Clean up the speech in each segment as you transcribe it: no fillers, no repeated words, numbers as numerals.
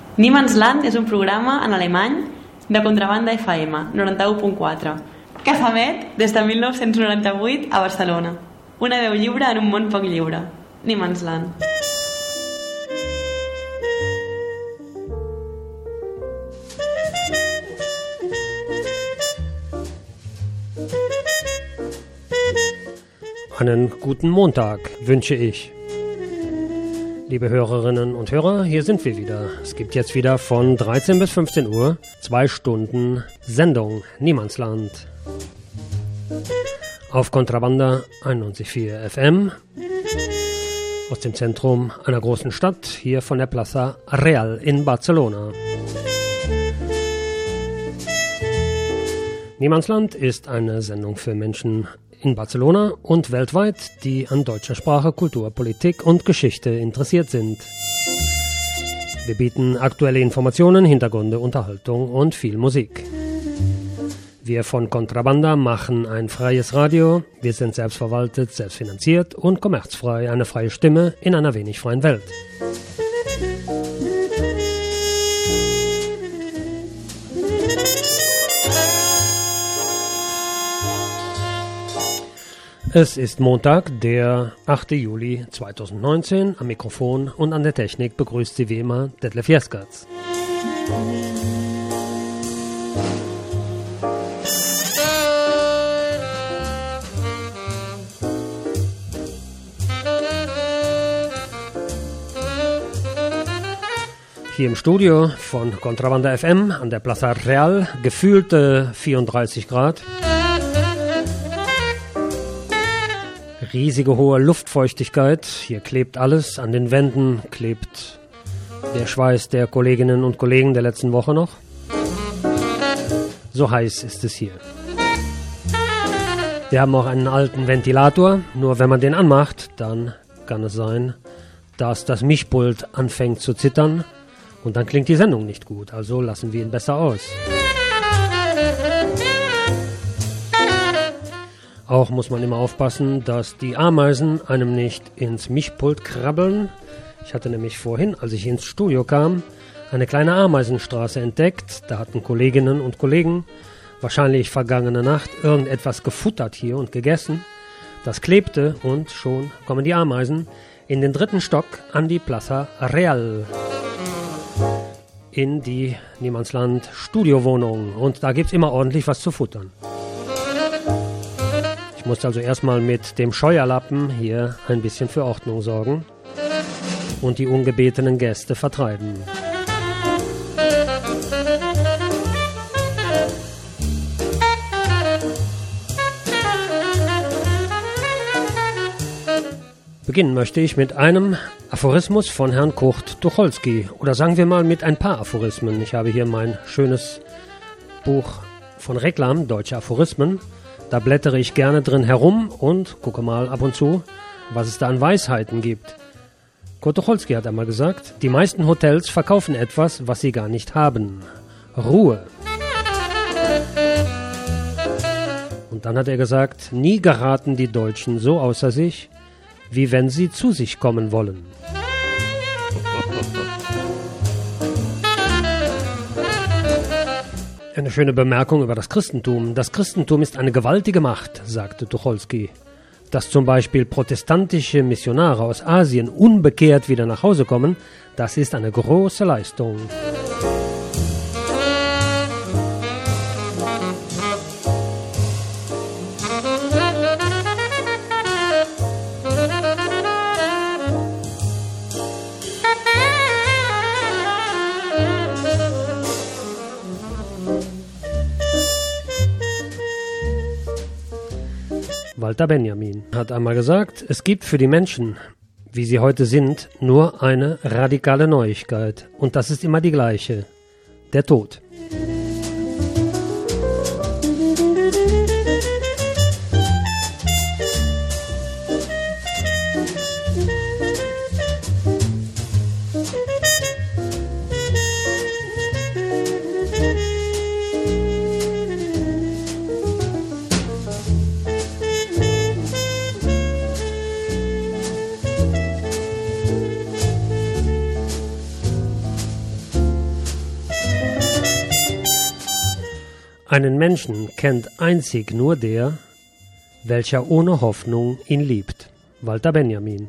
Niemandsland és un programa en alemany de Contrabanda FM 91.4 que s'emet des de 1998 a Barcelona. Una veu lliure en un món poc lliure. Niemandsland. Einen guten Montag wünsche ich. Liebe Hörerinnen und Hörer, hier sind wir wieder. Es gibt jetzt wieder von 13 bis 15 Uhr 2 Stunden Sendung Niemandsland. Auf Contrabanda 91.4 FM aus dem Zentrum einer großen Stadt, hier von der Plaza Real in Barcelona. Niemandsland ist eine Sendung für Menschen in Barcelona und weltweit, die an deutscher Sprache, Kultur, Politik und Geschichte interessiert sind. Wir bieten aktuelle Informationen, Hintergründe, Unterhaltung und viel Musik. Wir von Contrabanda machen ein freies Radio. Wir sind selbstverwaltet, selbstfinanziert und kommerzfrei, eine freie Stimme in einer wenig freien Welt. Es ist Montag, der 8. Juli 2019. Am Mikrofon und an der Technik begrüßt Sie wie immer Detlef Jeskertz. Hier im Studio von Contrabanda FM an der Plaza Real, gefühlte 34 Grad. Riesige hohe Luftfeuchtigkeit, hier klebt alles, an den Wänden klebt der Schweiß der Kolleginnen und Kollegen der letzten Woche noch. So heiß ist es hier. Wir haben auch einen alten Ventilator, nur wenn man den anmacht, dann kann es sein, dass das Mischpult anfängt zu zittern und dann klingt die Sendung nicht gut, also lassen wir ihn besser aus. Auch muss man immer aufpassen, dass die Ameisen einem nicht ins Mischpult krabbeln. Ich hatte nämlich vorhin, als ich ins Studio kam, eine kleine Ameisenstraße entdeckt. Da hatten Kolleginnen und Kollegen wahrscheinlich vergangene Nacht irgendetwas gefuttert hier und gegessen. Das klebte und schon kommen die Ameisen in den 3. Stock an die Plaza Real. In die Niemandsland Studiowohnung. Und da gibt's immer ordentlich was zu futtern. Ich musste also erstmal mit dem Scheuerlappen hier ein bisschen für Ordnung sorgen und die ungebetenen Gäste vertreiben. Beginnen möchte ich mit einem Aphorismus von Herrn Kurt Tucholsky oder sagen wir mal mit ein paar Aphorismen. Ich habe hier mein schönes Buch von Reklam, Deutsche Aphorismen. Da blättere ich gerne drin herum und gucke mal ab und zu, was es da an Weisheiten gibt. Kurt Tucholsky hat einmal gesagt, die meisten Hotels verkaufen etwas, was sie gar nicht haben. Ruhe. Und dann hat er gesagt, nie geraten die Deutschen so außer sich, wie wenn sie zu sich kommen wollen. Eine schöne Bemerkung über das Christentum. Das Christentum ist eine gewaltige Macht, sagte Tucholsky. Dass zum Beispiel protestantische Missionare aus Asien unbekehrt wieder nach Hause kommen, das ist eine große Leistung. Walter Benjamin hat einmal gesagt, es gibt für die Menschen, wie sie heute sind, nur eine radikale Neuigkeit. Und das ist immer die gleiche: der Tod. Einen Menschen kennt einzig nur der, welcher ohne Hoffnung ihn liebt. Walter Benjamin.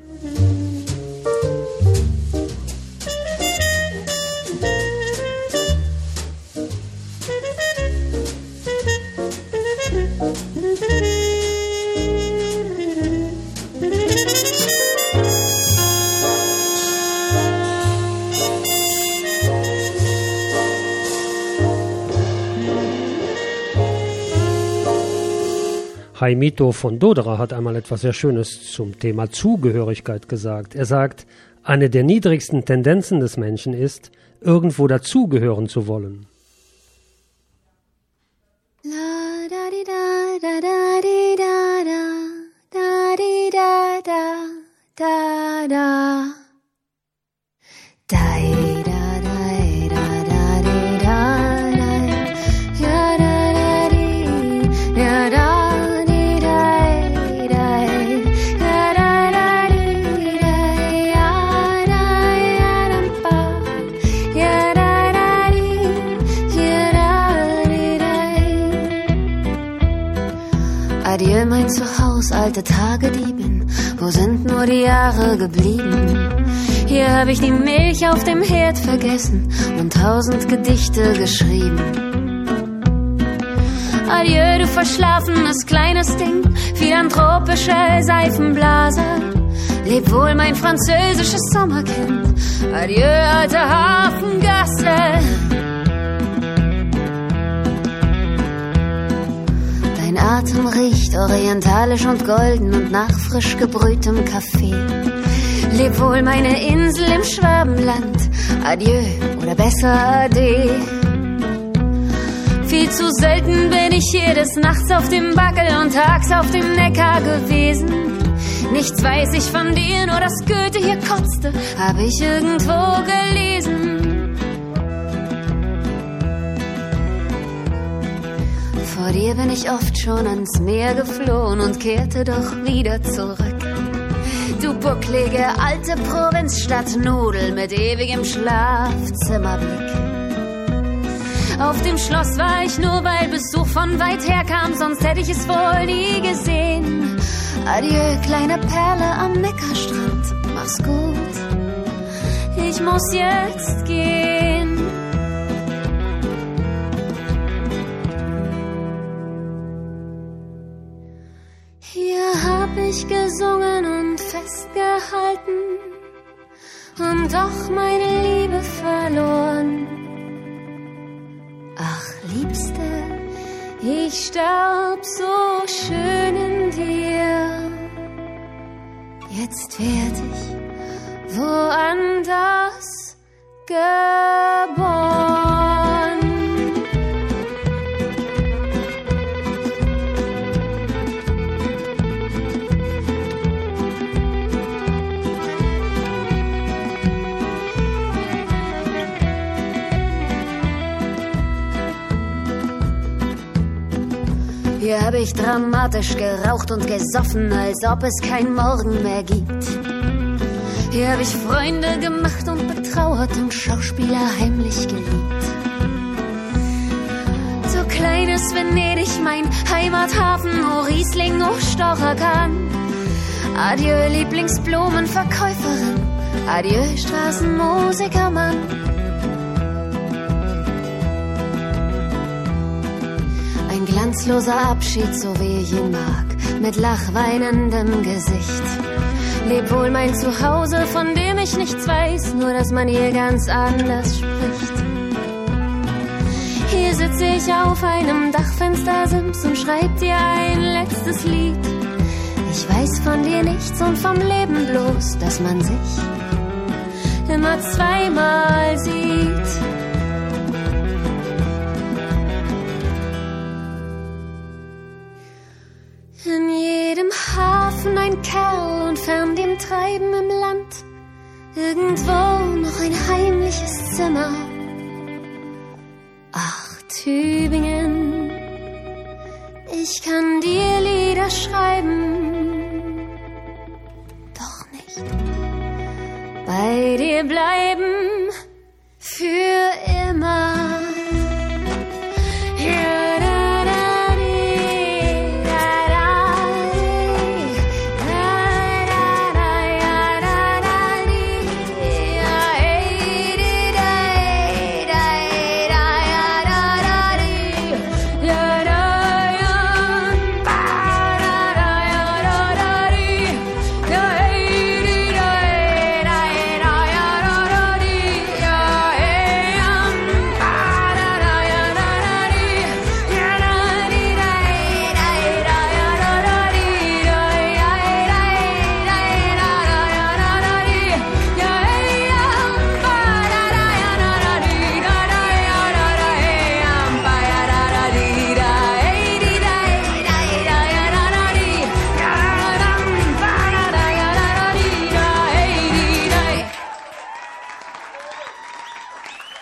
Heimito von Doderer hat einmal etwas sehr Schönes zum Thema Zugehörigkeit gesagt. Er sagt, eine der niedrigsten Tendenzen des Menschen ist, irgendwo dazugehören zu wollen. La da di da da da di da da di da da da da da da Adieu, mein Zuhause, alte Tagediebin, wo sind nur die Jahre geblieben? Hier hab ich die Milch auf dem Herd vergessen und 1000 Gedichte geschrieben. Adieu, du verschlafenes kleines Ding, philanthropischer Seifenblaser. Leb wohl, mein französisches Sommerkind, adieu, alte Hafengasse. Dein Atem riecht orientalisch und golden und nach frisch gebrühtem Kaffee. Leb wohl, meine Insel im Schwabenland, adieu oder besser ade. Viel zu selten bin ich hier des Nachts auf dem Bagel und tags auf dem Neckar gewesen. Nichts weiß ich von dir, nur dass Goethe hier kotzte, hab ich irgendwo gelesen. Vor dir bin ich oft schon ans Meer geflohen und kehrte doch wieder zurück. Du bucklige alte Provinzstadt Nudel mit ewigem Schlafzimmerblick. Auf dem Schloss war ich nur, weil Besuch von weit her kam, sonst hätte ich es wohl nie gesehen. Adieu, kleine Perle am Neckarstrand, mach's gut, ich muss jetzt gehen. Hier hab ich gesungen und festgehalten und doch meine Liebe verloren. Ach, Liebste, ich starb so schön in dir. Jetzt werd ich woanders geboren. Hier hab ich dramatisch geraucht und gesoffen, als ob es kein Morgen mehr gibt. Hier hab ich Freunde gemacht und betrauert und Schauspieler heimlich geliebt. So kleines Venedig, mein Heimathafen, oh Riesling, oh Storcherkahn. Adieu, Lieblingsblumenverkäuferin, adieu, Straßenmusikermann. Ein glanzloser Abschied, so wie ich ihn mag, mit lachweinendem Gesicht. Leb wohl, mein Zuhause, von dem ich nichts weiß, nur dass man hier ganz anders spricht. Hier sitze ich auf einem Dachfenstersims und schreib dir ein letztes Lied. Ich weiß von dir nichts und vom Leben bloß, dass man sich immer zweimal sieht. In jedem Hafen ein Kerl und fern dem Treiben im Land irgendwo noch ein heimliches Zimmer. Ach, Tübingen, ich kann dir Lieder schreiben, doch nicht bei dir bleiben für immer. Ja,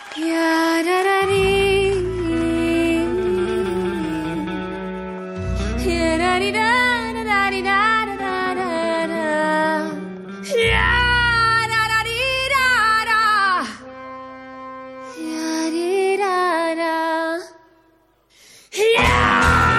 Ja, da, da, di. Ja, da, di, da, da, da, di, da, da, da, da, da. Ja, da, da, di, da, da. Ja, di, da, da. Ja!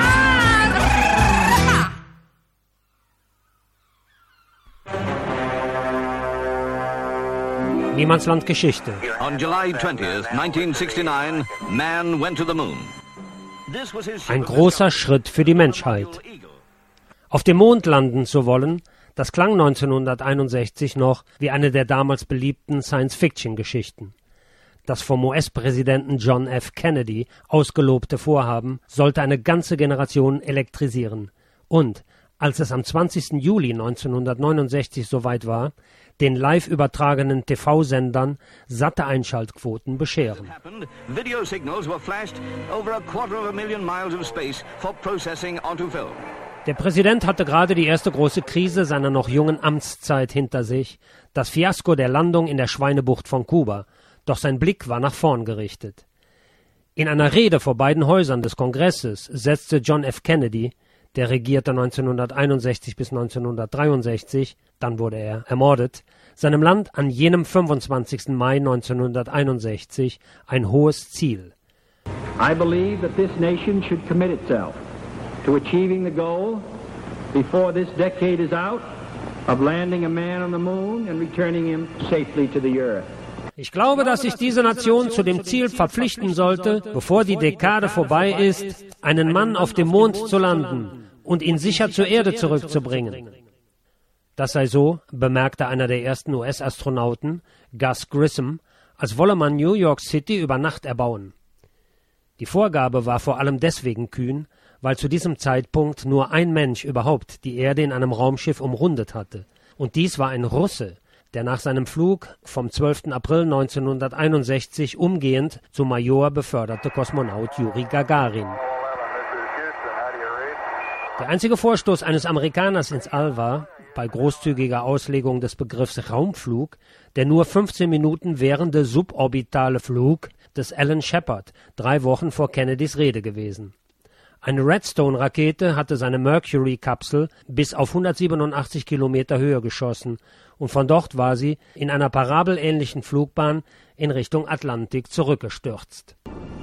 Niemandsland Geschichte. On July 20th, 1969, man went to the moon. Ein großer Schritt für die Menschheit. Auf dem Mond landen zu wollen, das klang 1961 noch wie eine der damals beliebten Science-Fiction-Geschichten. Das vom US-Präsidenten John F. Kennedy ausgelobte Vorhaben sollte eine ganze Generation elektrisieren. Und als es am 20. Juli 1969 soweit war, den live übertragenen TV-Sendern satte Einschaltquoten bescheren. Video signals were flashed over 250,000 miles of space for processing onto film. Der Präsident hatte gerade die erste große Krise seiner noch jungen Amtszeit hinter sich, das Fiasko der Landung in der Schweinebucht von Kuba, doch sein Blick war nach vorn gerichtet. In einer Rede vor beiden Häusern des Kongresses setzte John F. Kennedy, der regierte 1961 bis 1963, dann wurde er ermordet, seinem Land an jenem 25. Mai 1961 ein hohes Ziel. I believe that this nation should commit itself to achieving the goal before this decade is out of landing a man on the moon and returning him safely to the earth. Ich glaube, dass sich diese Nation zu dem Ziel verpflichten sollte, bevor die Dekade vorbei ist, einen Mann auf dem Mond zu landen und ihn sicher zur Erde zurückzubringen. Das sei so, bemerkte einer der ersten US-Astronauten, Gus Grissom, als wolle man New York City über Nacht erbauen. Die Vorgabe war vor allem deswegen kühn, weil zu diesem Zeitpunkt nur ein Mensch überhaupt die Erde in einem Raumschiff umrundet hatte. Und dies war ein Russe, der nach seinem Flug vom 12. April 1961 umgehend zum Major beförderte Kosmonaut Juri Gagarin. Der einzige Vorstoß eines Amerikaners ins All war, bei großzügiger Auslegung des Begriffs Raumflug, der nur 15 Minuten währende suborbitale Flug des Alan Shepard, 3 Wochen vor Kennedys Rede gewesen. Eine Redstone-Rakete hatte seine Mercury-Kapsel bis auf 187 Kilometer Höhe geschossen und von dort war sie in einer parabelähnlichen Flugbahn in Richtung Atlantik zurückgestürzt.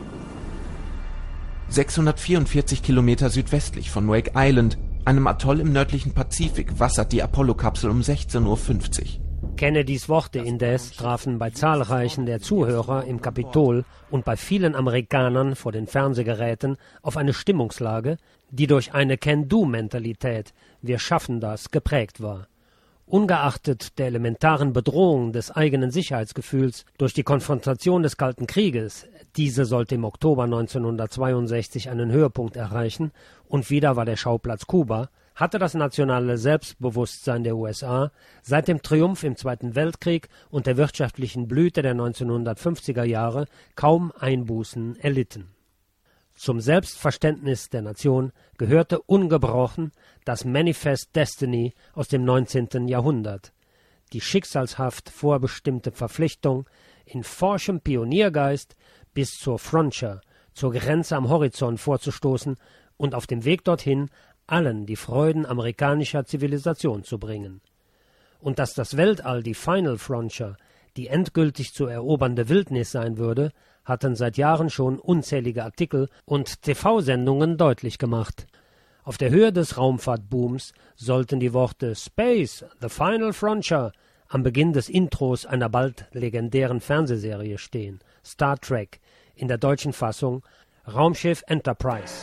644 Kilometer südwestlich von Wake Island, einem Atoll im nördlichen Pazifik, wassert die Apollo-Kapsel um 16:50 Uhr. Kennedys Worte indes trafen bei zahlreichen der Zuhörer im Kapitol und bei vielen Amerikanern vor den Fernsehgeräten auf eine Stimmungslage, die durch eine Can-Do-Mentalität, wir schaffen das, geprägt war. Ungeachtet der elementaren Bedrohung des eigenen Sicherheitsgefühls durch die Konfrontation des Kalten Krieges, diese sollte im Oktober 1962 einen Höhepunkt erreichen und wieder war der Schauplatz Kuba, hatte das nationale Selbstbewusstsein der USA seit dem Triumph im Zweiten Weltkrieg und der wirtschaftlichen Blüte der 1950er Jahre kaum Einbußen erlitten. Zum Selbstverständnis der Nation gehörte ungebrochen das Manifest Destiny aus dem 19. Jahrhundert, die schicksalshaft vorbestimmte Verpflichtung, in forschem Pioniergeist bis zur Frontier, zur Grenze am Horizont vorzustoßen und auf dem Weg dorthin allen die Freuden amerikanischer Zivilisation zu bringen. Und dass das Weltall die Final Frontier, die endgültig zu erobernde Wildnis sein würde, hatten seit Jahren schon unzählige Artikel und TV-Sendungen deutlich gemacht. Auf der Höhe des Raumfahrtbooms sollten die Worte Space, the Final Frontier am Beginn des Intros einer bald legendären Fernsehserie stehen, Star Trek, in der deutschen Fassung Raumschiff Enterprise.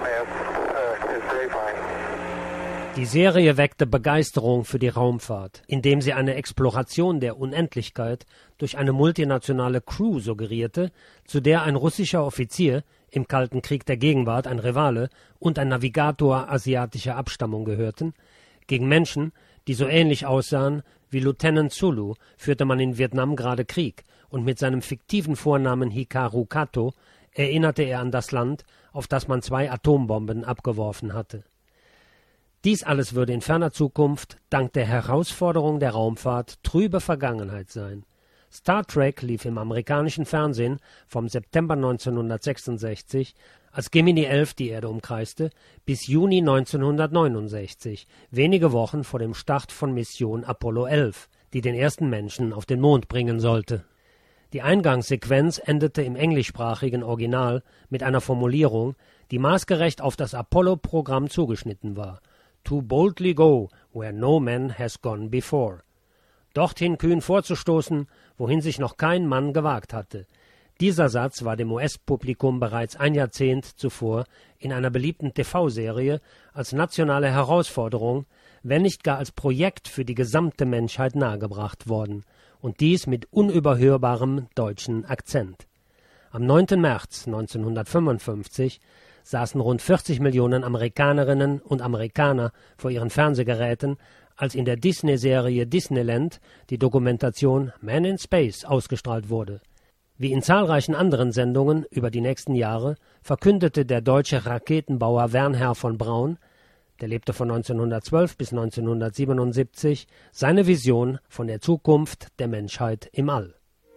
Die Serie weckte Begeisterung für die Raumfahrt, indem sie eine Exploration der Unendlichkeit durch eine multinationale Crew suggerierte, zu der ein russischer Offizier, im Kalten Krieg der Gegenwart ein Rivale, und ein Navigator asiatischer Abstammung gehörten. Gegen Menschen, die so ähnlich aussahen wie Lieutenant Zulu, führte man in Vietnam gerade Krieg, und mit seinem fiktiven Vornamen Hikaru Kato erinnerte er an das Land, auf das man 2 Atombomben abgeworfen hatte. Dies alles würde in ferner Zukunft dank der Herausforderung der Raumfahrt trübe Vergangenheit sein. Star Trek lief im amerikanischen Fernsehen vom September 1966, als Gemini 11 die Erde umkreiste, bis Juni 1969, wenige Wochen vor dem Start von Mission Apollo 11, die den ersten Menschen auf den Mond bringen sollte. Die Eingangssequenz endete im englischsprachigen Original mit einer Formulierung, die maßgerecht auf das Apollo-Programm zugeschnitten war: To boldly go where no man has gone before. Dorthin kühn vorzustoßen, wohin sich noch kein Mann gewagt hatte. Dieser Satz war dem US-Publikum bereits ein Jahrzehnt zuvor in einer beliebten TV-Serie als nationale Herausforderung, wenn nicht gar als Projekt für die gesamte Menschheit nahegebracht worden, und dies mit unüberhörbarem deutschen Akzent. Am 9. März 1955 saßen rund 40 Millionen Amerikanerinnen und Amerikaner vor ihren Fernsehgeräten, als in der Disney-Serie Disneyland die Dokumentation Man in Space ausgestrahlt wurde. Wie in zahlreichen anderen Sendungen über die nächsten Jahre verkündete der deutsche Raketenbauer Wernher von Braun, der lebte von 1912 bis 1977, seine Vision von der Zukunft der Menschheit im All.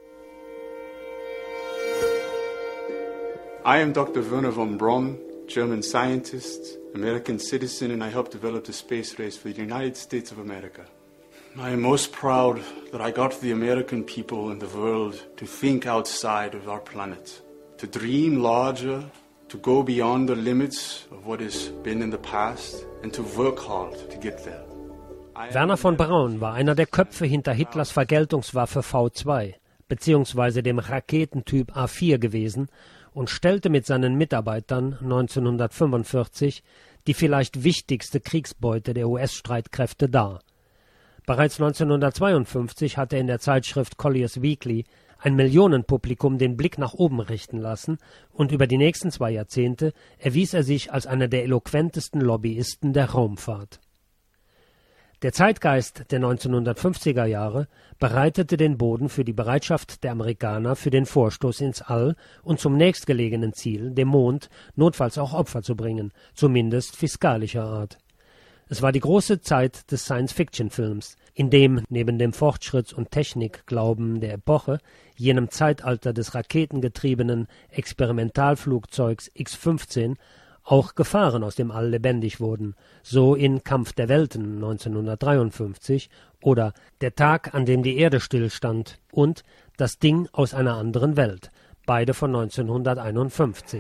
I am Dr. Wernher von Braun, German scientist, American citizen, and I helped develop the space race for the United States of America. I am most proud that I got the American people and the world to think outside of our planet, to dream larger, to go beyond the limits of what has been in the past, and to work hard to get there. Wernher von Braun war einer der Köpfe hinter Hitlers Vergeltungswaffe V2, beziehungsweise dem Raketentyp A4 gewesen, und stellte mit seinen Mitarbeitern 1945 die vielleicht wichtigste Kriegsbeute der US-Streitkräfte dar. Bereits 1952 hatte in der Zeitschrift Collier's Weekly ein Millionenpublikum den Blick nach oben richten lassen, und über die nächsten 2 Jahrzehnte erwies er sich als einer der eloquentesten Lobbyisten der Raumfahrt. Der Zeitgeist der 1950er Jahre bereitete den Boden für die Bereitschaft der Amerikaner für den Vorstoß ins All und zum nächstgelegenen Ziel, dem Mond, notfalls auch Opfer zu bringen, zumindest fiskalischer Art. Es war die große Zeit des Science-Fiction-Films, in dem neben dem Fortschritts- und Technikglauben der Epoche, jenem Zeitalter des raketengetriebenen Experimentalflugzeugs X-15, auch Gefahren aus dem All lebendig wurden, so in Kampf der Welten 1953 oder Der Tag, an dem die Erde stillstand und Das Ding aus einer anderen Welt, beide von 1951.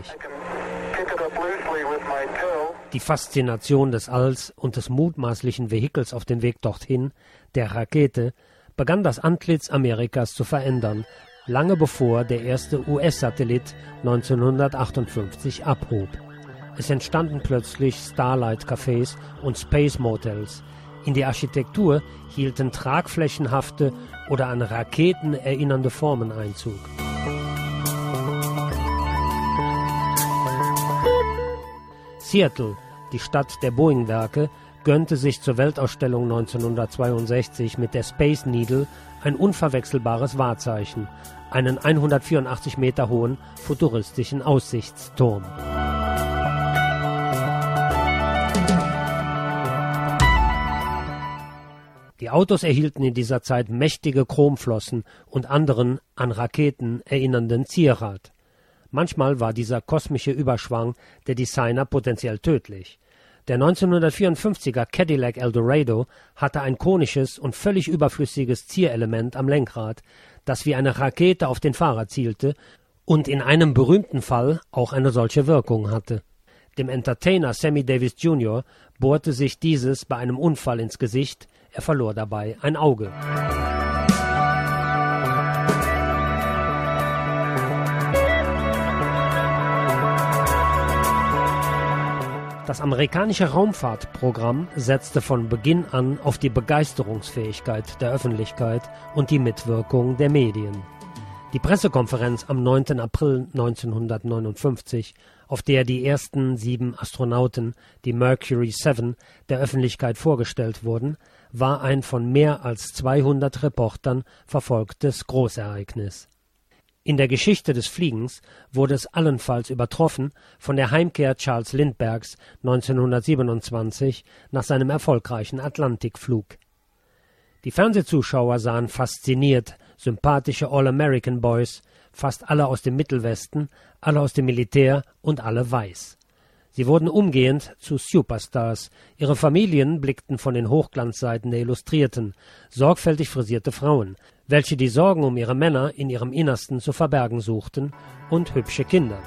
Die Faszination des Alls und des mutmaßlichen Vehikels auf dem Weg dorthin, der Rakete, begann das Antlitz Amerikas zu verändern, lange bevor der erste US-Satellit 1958 abhob. Es entstanden plötzlich Starlight-Cafés und Space-Motels. In die Architektur hielten tragflächenhafte oder an Raketen erinnernde Formen Einzug. Seattle, die Stadt der Boeing-Werke, gönnte sich zur Weltausstellung 1962 mit der Space Needle ein unverwechselbares Wahrzeichen, einen 184 Meter hohen futuristischen Aussichtsturm. Die Autos erhielten in dieser Zeit mächtige Chromflossen und anderen an Raketen erinnernden Zierrat. Manchmal war dieser kosmische Überschwang der Designer potenziell tödlich. Der 1954er Cadillac Eldorado hatte ein konisches und völlig überflüssiges Zierelement am Lenkrad, das wie eine Rakete auf den Fahrer zielte und in einem berühmten Fall auch eine solche Wirkung hatte. Dem Entertainer Sammy Davis Jr. bohrte sich dieses bei einem Unfall ins Gesicht, er verlor dabei ein Auge. Das amerikanische Raumfahrtprogramm setzte von Beginn an auf die Begeisterungsfähigkeit der Öffentlichkeit und die Mitwirkung der Medien. Die Pressekonferenz am 9. April 1959, auf der die ersten 7 Astronauten, die Mercury 7, der Öffentlichkeit vorgestellt wurden, war ein von mehr als 200 Reportern verfolgtes Großereignis. In der Geschichte des Fliegens wurde es allenfalls übertroffen von der Heimkehr Charles Lindberghs 1927 nach seinem erfolgreichen Atlantikflug. Die Fernsehzuschauer sahen fasziniert sympathische All-American Boys, fast alle aus dem Mittelwesten, alle aus dem Militär und alle weiß. Sie wurden umgehend zu Superstars. Ihre Familien blickten von den Hochglanzseiten der Illustrierten, sorgfältig frisierte Frauen, welche die Sorgen um ihre Männer in ihrem Innersten zu verbergen suchten, und hübsche Kinder.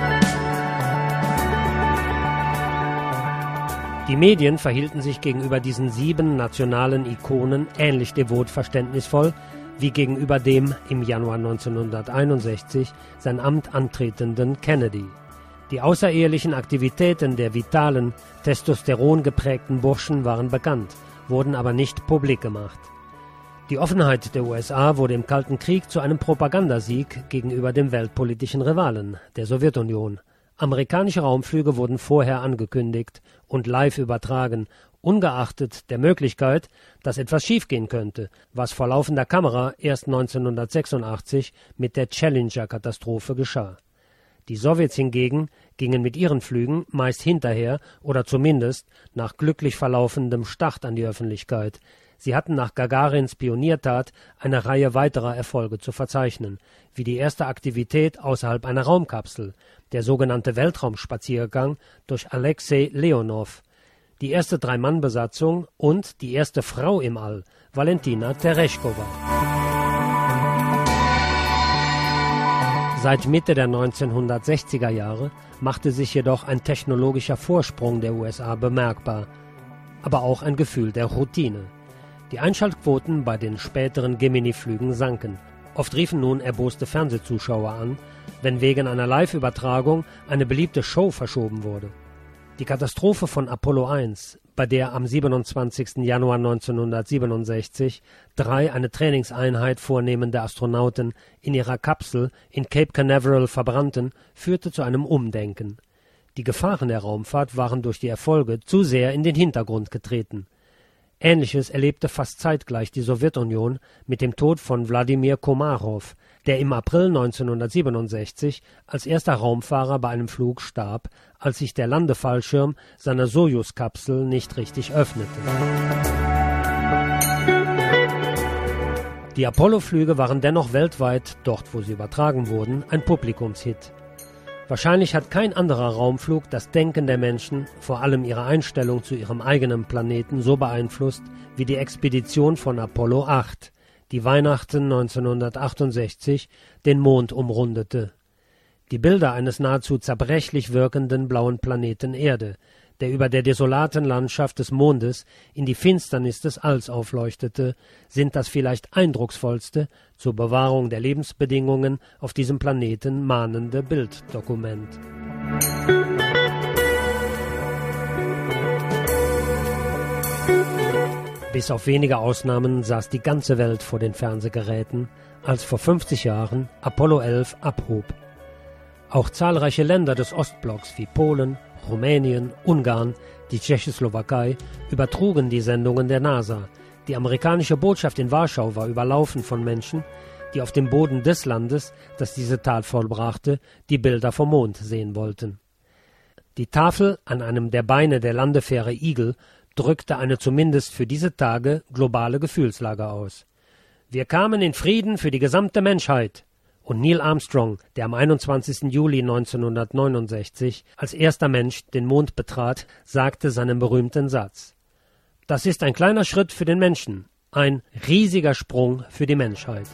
Die Medien verhielten sich gegenüber diesen 7 nationalen Ikonen ähnlich devot verständnisvoll wie gegenüber dem im Januar 1961 sein Amt antretenden Kennedy. Die außerehelichen Aktivitäten der vitalen, testosterongeprägten Burschen waren bekannt, wurden aber nicht publik gemacht. Die Offenheit der USA wurde im Kalten Krieg zu einem Propagandasieg gegenüber dem weltpolitischen Rivalen, der Sowjetunion. Amerikanische Raumflüge wurden vorher angekündigt und live übertragen, ungeachtet der Möglichkeit, dass etwas schiefgehen könnte, was vor laufender Kamera erst 1986 mit der Challenger-Katastrophe geschah. Die Sowjets hingegen gingen mit ihren Flügen meist hinterher oder zumindest nach glücklich verlaufendem Start an die Öffentlichkeit. Sie hatten nach Gagarins Pioniertat eine Reihe weiterer Erfolge zu verzeichnen, wie die erste Aktivität außerhalb einer Raumkapsel, der sogenannte Weltraumspaziergang durch Alexei Leonov, die erste 3-Mann-Besatzung und die erste Frau im All, Valentina Tereshkova. Seit Mitte der 1960er Jahre machte sich jedoch ein technologischer Vorsprung der USA bemerkbar, aber auch ein Gefühl der Routine. Die Einschaltquoten bei den späteren Gemini-Flügen sanken. Oft riefen nun erboste Fernsehzuschauer an, wenn wegen einer Live-Übertragung eine beliebte Show verschoben wurde. Die Katastrophe von Apollo 1, bei der am 27. Januar 1967 3 eine Trainingseinheit vornehmende Astronauten in ihrer Kapsel in Cape Canaveral verbrannten, führte zu einem Umdenken. Die Gefahren der Raumfahrt waren durch die Erfolge zu sehr in den Hintergrund getreten. Ähnliches erlebte fast zeitgleich die Sowjetunion mit dem Tod von Wladimir Komarov, der im April 1967 als erster Raumfahrer bei einem Flug starb, als sich der Landefallschirm seiner Sojus-Kapsel nicht richtig öffnete. Die Apollo-Flüge waren dennoch weltweit, dort wo sie übertragen wurden, ein Publikumshit. Wahrscheinlich hat kein anderer Raumflug das Denken der Menschen, vor allem ihre Einstellung zu ihrem eigenen Planeten, so beeinflusst wie die Expedition von Apollo 8, die Weihnachten 1968 den Mond umrundete. Die Bilder eines nahezu zerbrechlich wirkenden blauen Planeten Erde, der über der desolaten Landschaft des Mondes in die Finsternis des Alls aufleuchtete, sind das vielleicht eindrucksvollste, zur Bewahrung der Lebensbedingungen auf diesem Planeten mahnende Bilddokument. Bis auf wenige Ausnahmen saß die ganze Welt vor den Fernsehgeräten, als vor 50 Jahren Apollo 11 abhob. Auch zahlreiche Länder des Ostblocks wie Polen, Rumänien, Ungarn, die Tschechoslowakei übertrugen die Sendungen der NASA. Die amerikanische Botschaft in Warschau war überlaufen von Menschen, die auf dem Boden des Landes, das diese Tat vollbrachte, die Bilder vom Mond sehen wollten. Die Tafel an einem der Beine der Landefähre Eagle drückte eine zumindest für diese Tage globale Gefühlslage aus. Wir kamen in Frieden für die gesamte Menschheit. Und Neil Armstrong, der am 21. Juli 1969 als erster Mensch den Mond betrat, sagte seinen berühmten Satz: Das ist ein kleiner Schritt für den Menschen, ein riesiger Sprung für die Menschheit.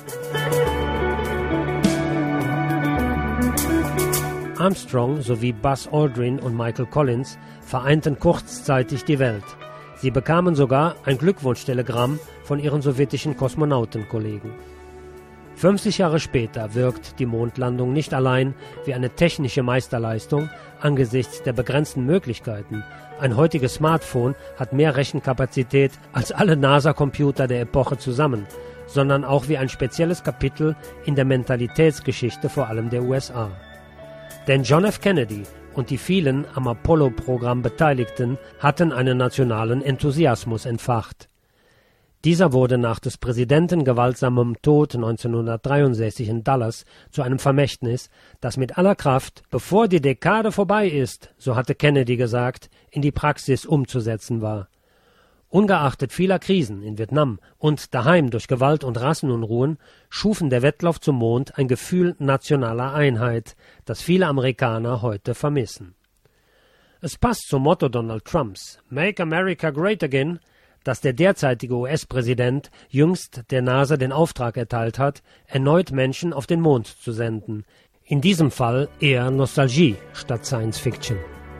Armstrong sowie Buzz Aldrin und Michael Collins vereinten kurzzeitig die Welt. Sie bekamen sogar ein Glückwunschtelegramm von ihren sowjetischen Kosmonautenkollegen. 50 Jahre später wirkt die Mondlandung nicht allein wie eine technische Meisterleistung angesichts der begrenzten Möglichkeiten. Ein heutiges Smartphone hat mehr Rechenkapazität als alle NASA-Computer der Epoche zusammen, sondern auch wie ein spezielles Kapitel in der Mentalitätsgeschichte vor allem der USA. Denn John F. Kennedy und die vielen am Apollo-Programm Beteiligten hatten einen nationalen Enthusiasmus entfacht. Dieser wurde nach des Präsidenten gewaltsamem Tod 1963 in Dallas zu einem Vermächtnis, das mit aller Kraft, bevor die Dekade vorbei ist, so hatte Kennedy gesagt, in die Praxis umzusetzen war. Ungeachtet vieler Krisen in Vietnam und daheim durch Gewalt und Rassenunruhen schufen der Wettlauf zum Mond ein Gefühl nationaler Einheit, das viele Amerikaner heute vermissen. Es passt zum Motto Donald Trumps »Make America Great Again«, dass der derzeitige US-Präsident jüngst der NASA den Auftrag erteilt hat, erneut Menschen auf den Mond zu senden. In diesem Fall eher Nostalgie statt Science Fiction.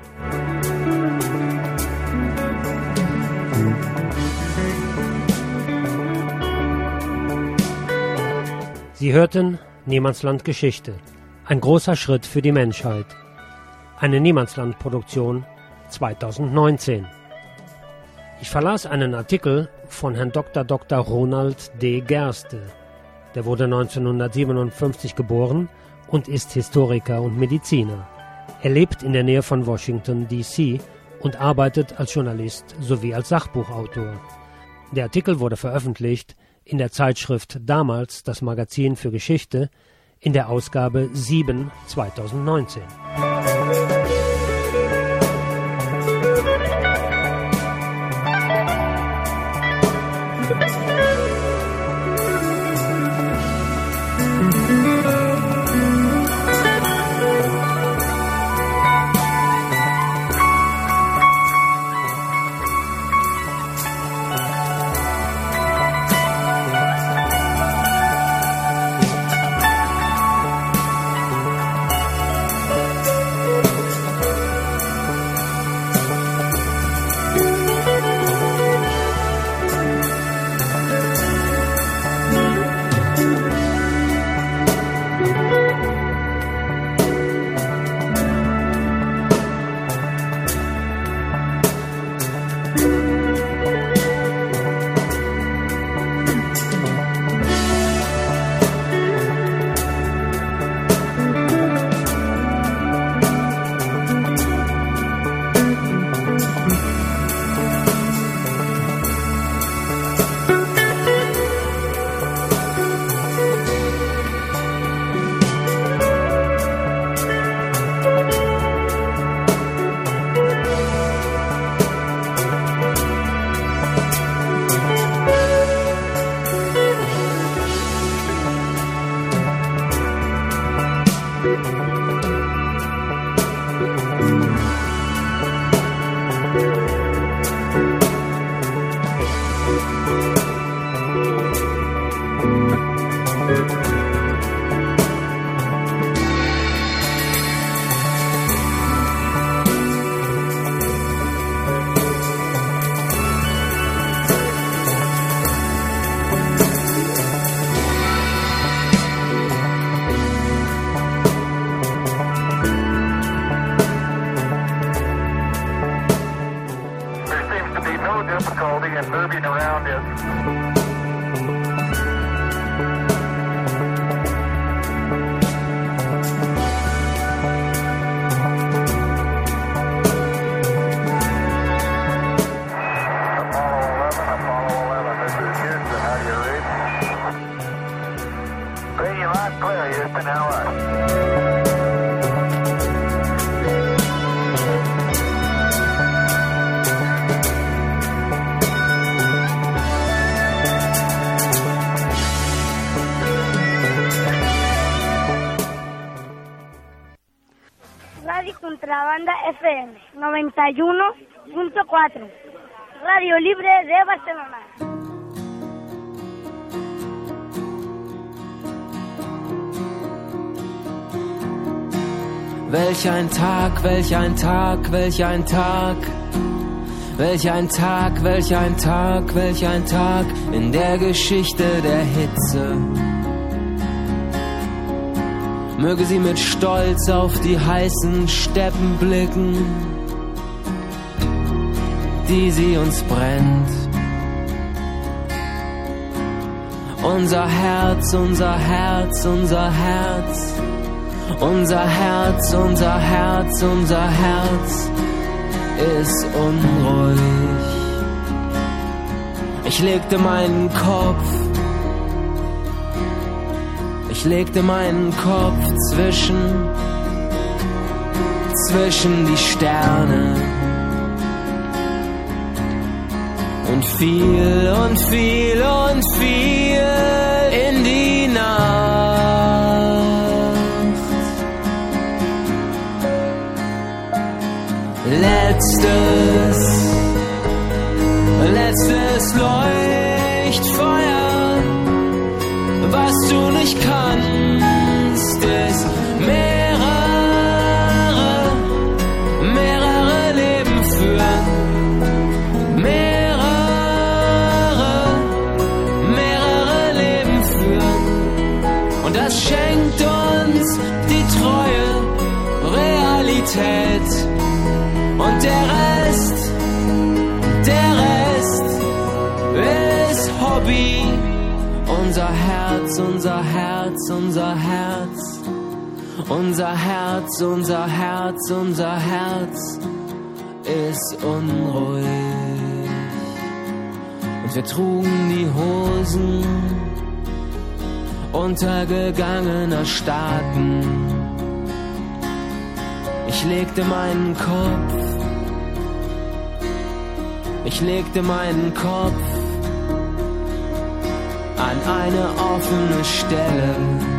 Sie hörten Niemandsland Geschichte. Ein großer Schritt für die Menschheit. Eine Niemandsland-Produktion 2019. Ich verlas einen Artikel von Herrn Dr. Ronald D. Gerste. Der wurde 1957 geboren und ist Historiker und Mediziner. Er lebt in der Nähe von Washington, D.C. und arbeitet als Journalist sowie als Sachbuchautor. Der Artikel wurde veröffentlicht in der Zeitschrift Damals, das Magazin für Geschichte, in der Ausgabe 7 2019. Radio Contrabanda FM 91.4, Radio Libre de Barcelona. Welch ein Tag, welch ein Tag, welch ein Tag. Welch ein Tag, welch ein Tag, welch ein Tag in der Geschichte der Hitze. Möge sie mit Stolz auf die heißen Steppen blicken, die sie uns brennt. Unser Herz, unser Herz, unser Herz, unser Herz, unser Herz, unser Herz ist unruhig. Ich legte meinen Kopf zwischen die Sterne und viel und viel und viel in die Nacht. Letztes Leuchtfeuer, was du nicht kannst, ist mehrere Leben führen, mehrere Leben führen. Und das schenkt uns die treue Realität. Und der Rest ist Hobby. Unser Herz, unser Herz, unser Herz, unser Herz, unser Herz, unser Herz ist unruhig. Und wir trugen die Hosen untergegangener Staaten. Ich legte meinen Kopf an eine offene Stelle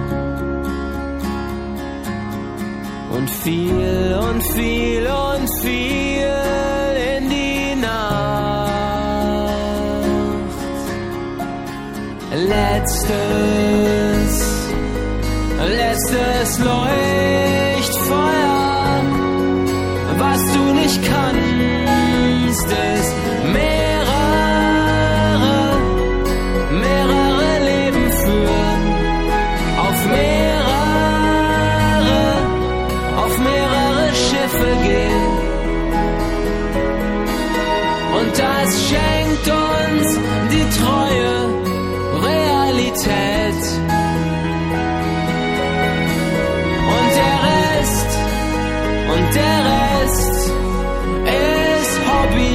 und viel und viel und viel in die Nacht. Letztes Leuchtfeuer, was du nicht kannst, ist mehrere Leben führen, auf mehrere Schiffe gehen. Und das schenkt uns die treue Realität. Und der Rest ist Hobby.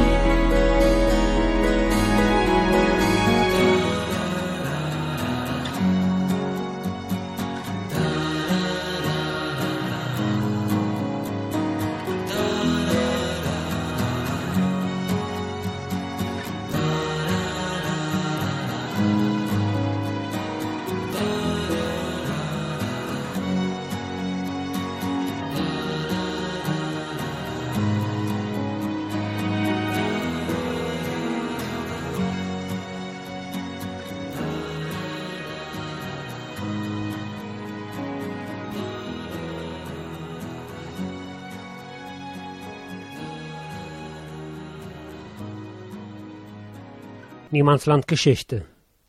Niemandsland Geschichte.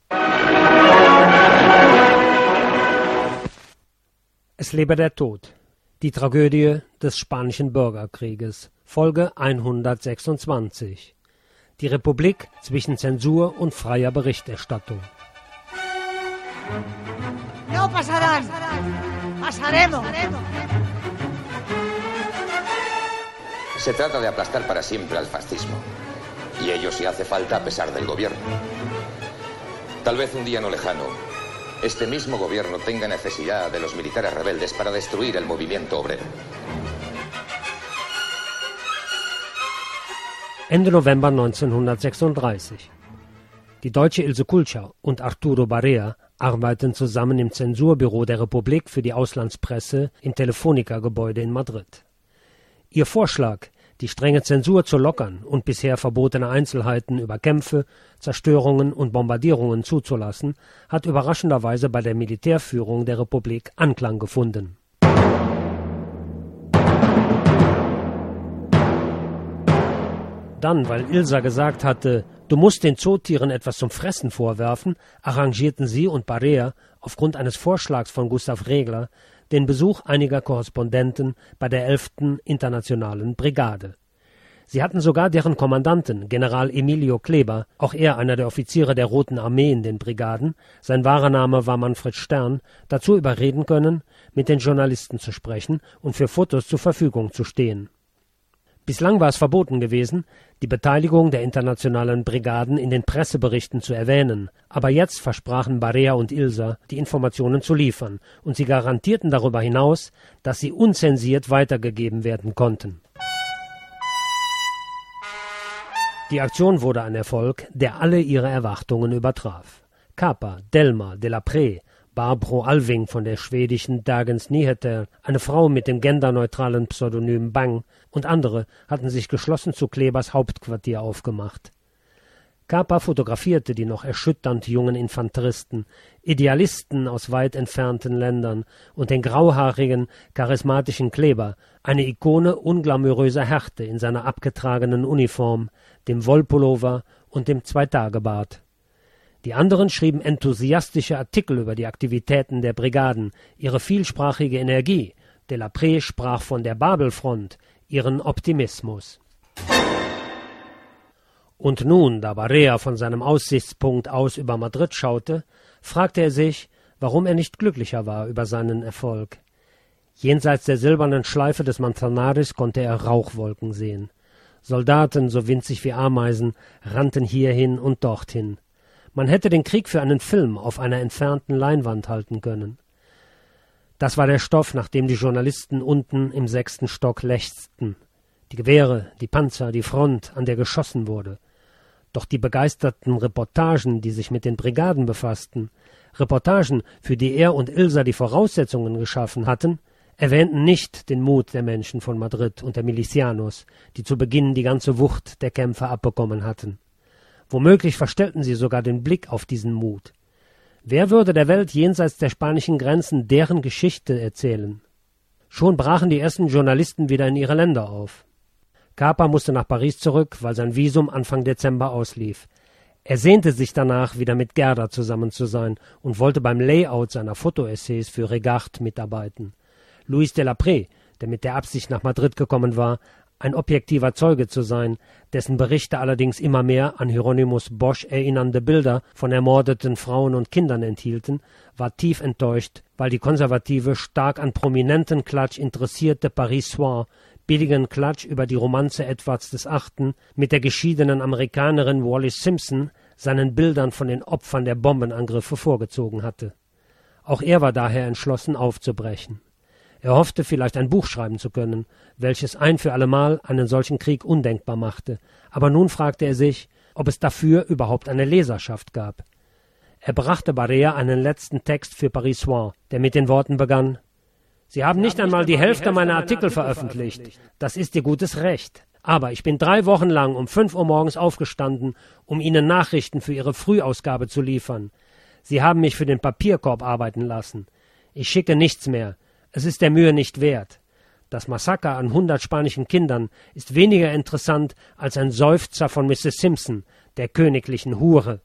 Es lebe der Tod. Die Tragödie des Spanischen Bürgerkrieges. Folge 126. Die Republik zwischen Zensur und freier Berichterstattung. No pasarán. Pasaremos. Se trata de aplastar para siempre al fascismo. Y ello si hace falta a pesar del gobierno. Tal vez un día no lejano, este mismo gobierno tenga necesidad de los militares rebeldes para destruir el movimiento obrero. Ende November 1936. Die deutsche Ilse Kultscher und Arturo Barea arbeiten zusammen im Zensurbüro der Republik für die Auslandspresse im Telefonica-Gebäude in Madrid. Ihr Vorschlag, die strenge Zensur zu lockern und bisher verbotene Einzelheiten über Kämpfe, Zerstörungen und Bombardierungen zuzulassen, hat überraschenderweise bei der Militärführung der Republik Anklang gefunden. Dann, weil Ilsa gesagt hatte, du musst den Zootieren etwas zum Fressen vorwerfen, arrangierten sie und Barea aufgrund eines Vorschlags von Gustav Regler den Besuch einiger Korrespondenten bei der 11. Internationalen Brigade. Sie hatten sogar deren Kommandanten, General Emilio Kleber, auch er einer der Offiziere der Roten Armee in den Brigaden, sein wahrer Name war Manfred Stern, dazu überreden können, mit den Journalisten zu sprechen und für Fotos zur Verfügung zu stehen. Bislang war es verboten gewesen, die Beteiligung der internationalen Brigaden in den Presseberichten zu erwähnen, aber jetzt versprachen Barea und Ilsa, die Informationen zu liefern, und sie garantierten darüber hinaus, dass sie unzensiert weitergegeben werden konnten. Die Aktion wurde ein Erfolg, der alle ihre Erwartungen übertraf. Capa, Delma, de la Prée, Barbro Alving von der schwedischen Dagens Nyheter, eine Frau mit dem genderneutralen Pseudonym Bang und andere hatten sich geschlossen zu Klebers Hauptquartier aufgemacht. Capa fotografierte die noch erschütternd jungen Infanteristen, Idealisten aus weit entfernten Ländern und den grauhaarigen, charismatischen Kleber, eine Ikone unglamouröser Härte in seiner abgetragenen Uniform, dem Wollpullover und dem Zweitagebart. Die anderen schrieben enthusiastische Artikel über die Aktivitäten der Brigaden, ihre vielsprachige Energie. De la Prée sprach von der Babelfront, ihren Optimismus. Und nun, da Barea von seinem Aussichtspunkt aus über Madrid schaute, fragte er sich, warum er nicht glücklicher war über seinen Erfolg. Jenseits der silbernen Schleife des Manzanares konnte er Rauchwolken sehen. Soldaten, so winzig wie Ameisen, rannten hierhin und dorthin. Man hätte den Krieg für einen Film auf einer entfernten Leinwand halten können. Das war der Stoff, nach dem die Journalisten unten im 6. Stock lechzten. Die Gewehre, die Panzer, die Front, an der geschossen wurde. Doch die begeisterten Reportagen, die sich mit den Brigaden befassten, Reportagen, für die er und Ilsa die Voraussetzungen geschaffen hatten, erwähnten nicht den Mut der Menschen von Madrid und der Milicianos, die zu Beginn die ganze Wucht der Kämpfe abbekommen hatten. Womöglich verstellten sie sogar den Blick auf diesen Mut. Wer würde der Welt jenseits der spanischen Grenzen deren Geschichte erzählen? Schon brachen die ersten Journalisten wieder in ihre Länder auf. Capa musste nach Paris zurück, weil sein Visum Anfang Dezember auslief. Er sehnte sich danach, wieder mit Gerda zusammen zu sein und wollte beim Layout seiner Fotoessays für Regard mitarbeiten. Luis de la Prée, der mit der Absicht nach Madrid gekommen war, ein objektiver Zeuge zu sein, dessen Berichte allerdings immer mehr an Hieronymus Bosch erinnernde Bilder von ermordeten Frauen und Kindern enthielten, war tief enttäuscht, weil die konservative, stark an prominenten Klatsch interessierte Paris Soir billigen Klatsch über die Romanze Edwards VIII. Mit der geschiedenen Amerikanerin Wallis Simpson seinen Bildern von den Opfern der Bombenangriffe vorgezogen hatte. Auch er war daher entschlossen, aufzubrechen. Er hoffte, vielleicht ein Buch schreiben zu können, welches ein für allemal einen solchen Krieg undenkbar machte, aber nun fragte er sich, ob es dafür überhaupt eine Leserschaft gab. Er brachte Barea einen letzten Text für Paris Soir, der mit den Worten begann: »Sie haben nicht einmal die Hälfte meiner Artikel veröffentlicht. Das ist Ihr gutes Recht. Aber ich bin 3 Wochen lang um 5 Uhr morgens aufgestanden, um Ihnen Nachrichten für Ihre Frühausgabe zu liefern. Sie haben mich für den Papierkorb arbeiten lassen. Ich schicke nichts mehr. Es ist der Mühe nicht wert. Das Massaker an 100 spanischen Kindern ist weniger interessant als ein Seufzer von Mrs. Simpson, der königlichen Hure.«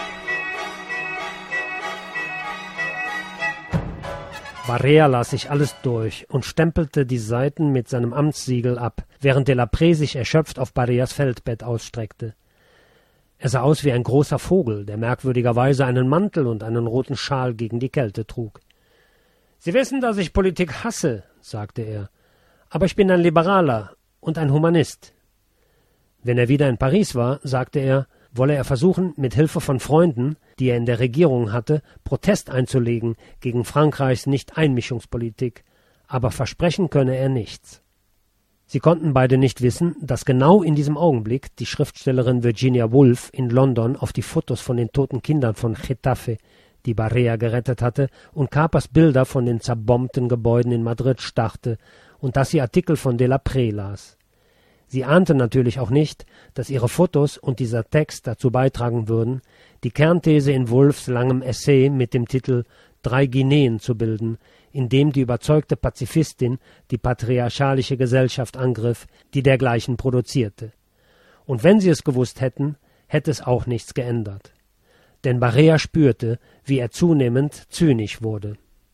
Barea las sich alles durch und stempelte die Seiten mit seinem Amtssiegel ab, während de la Prée sich erschöpft auf Bareas Feldbett ausstreckte. Er sah aus wie ein großer Vogel, der merkwürdigerweise einen Mantel und einen roten Schal gegen die Kälte trug. »Sie wissen, dass ich Politik hasse«, sagte er, »aber ich bin ein Liberaler und ein Humanist.« Wenn er wieder in Paris war, sagte er, wolle er versuchen, mit Hilfe von Freunden, die er in der Regierung hatte, Protest einzulegen gegen Frankreichs Nicht-Einmischungspolitik, aber versprechen könne er nichts. Sie konnten beide nicht wissen, dass genau in diesem Augenblick die Schriftstellerin Virginia Woolf in London auf die Fotos von den toten Kindern von Getafe, die Barea gerettet hatte, und Capas Bilder von den zerbombten Gebäuden in Madrid starrte und dass sie Artikel von de la Prée las. Sie ahnte natürlich auch nicht, dass ihre Fotos und dieser Text dazu beitragen würden, die Kernthese in Woolfs langem Essay mit dem Titel »3 Guineen« zu bilden, in dem die überzeugte Pazifistin die patriarchalische Gesellschaft angriff, die dergleichen produzierte. Und wenn sie es gewusst hätten, hätte es auch nichts geändert. Denn Barea spürte, wie er zunehmend zynisch wurde.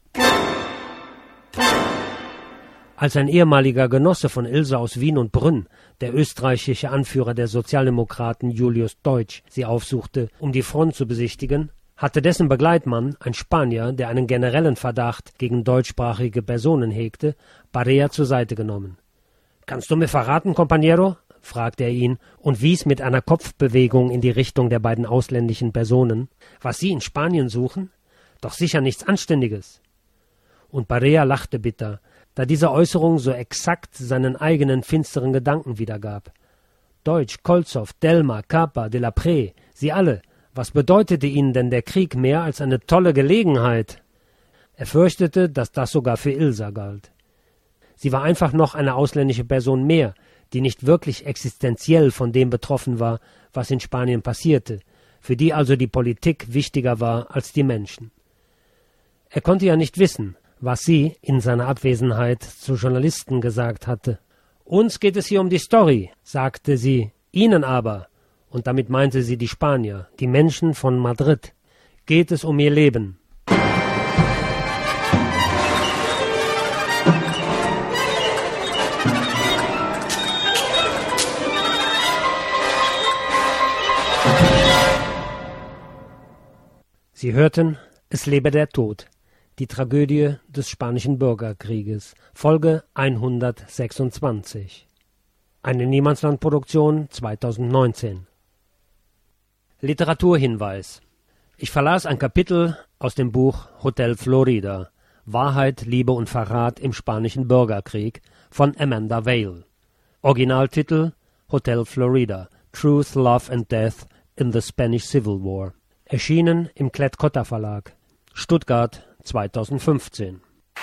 Als ein ehemaliger Genosse von Ilse aus Wien und Brünn, der österreichische Anführer der Sozialdemokraten Julius Deutsch, sie aufsuchte, um die Front zu besichtigen, hatte dessen Begleitmann, ein Spanier, der einen generellen Verdacht gegen deutschsprachige Personen hegte, Barea zur Seite genommen. »Kannst du mir verraten, Compañero?« fragte er ihn und wies mit einer Kopfbewegung in die Richtung der beiden ausländischen Personen, »was sie in Spanien suchen? Doch sicher nichts Anständiges.« Und Barea lachte bitter, da diese Äußerung so exakt seinen eigenen finsteren Gedanken wiedergab. Deutsch, Kolzow, Delma, Capa, de la Prée, sie alle. Was bedeutete ihnen denn der Krieg mehr als eine tolle Gelegenheit? Er fürchtete, dass das sogar für Ilsa galt. Sie war einfach noch eine ausländische Person mehr, die nicht wirklich existenziell von dem betroffen war, was in Spanien passierte, für die also die Politik wichtiger war als die Menschen. Er konnte ja nicht wissen, was sie in seiner Abwesenheit zu Journalisten gesagt hatte. »Uns geht es hier um die Story«, sagte sie, »Ihnen aber«, und damit meinte sie die Spanier, die Menschen von Madrid, »geht es um ihr Leben.« Sie hörten »Es lebe der Tod«, die Tragödie des Spanischen Bürgerkrieges, Folge 126. Eine Niemandslandproduktion 2019. Literaturhinweis. Ich verlas ein Kapitel aus dem Buch Hotel Florida, Wahrheit, Liebe und Verrat im Spanischen Bürgerkrieg von Amanda Vail. Originaltitel Hotel Florida, Truth, Love and Death in the Spanish Civil War. Erschienen im Klett-Cotta Verlag, Stuttgart 2015.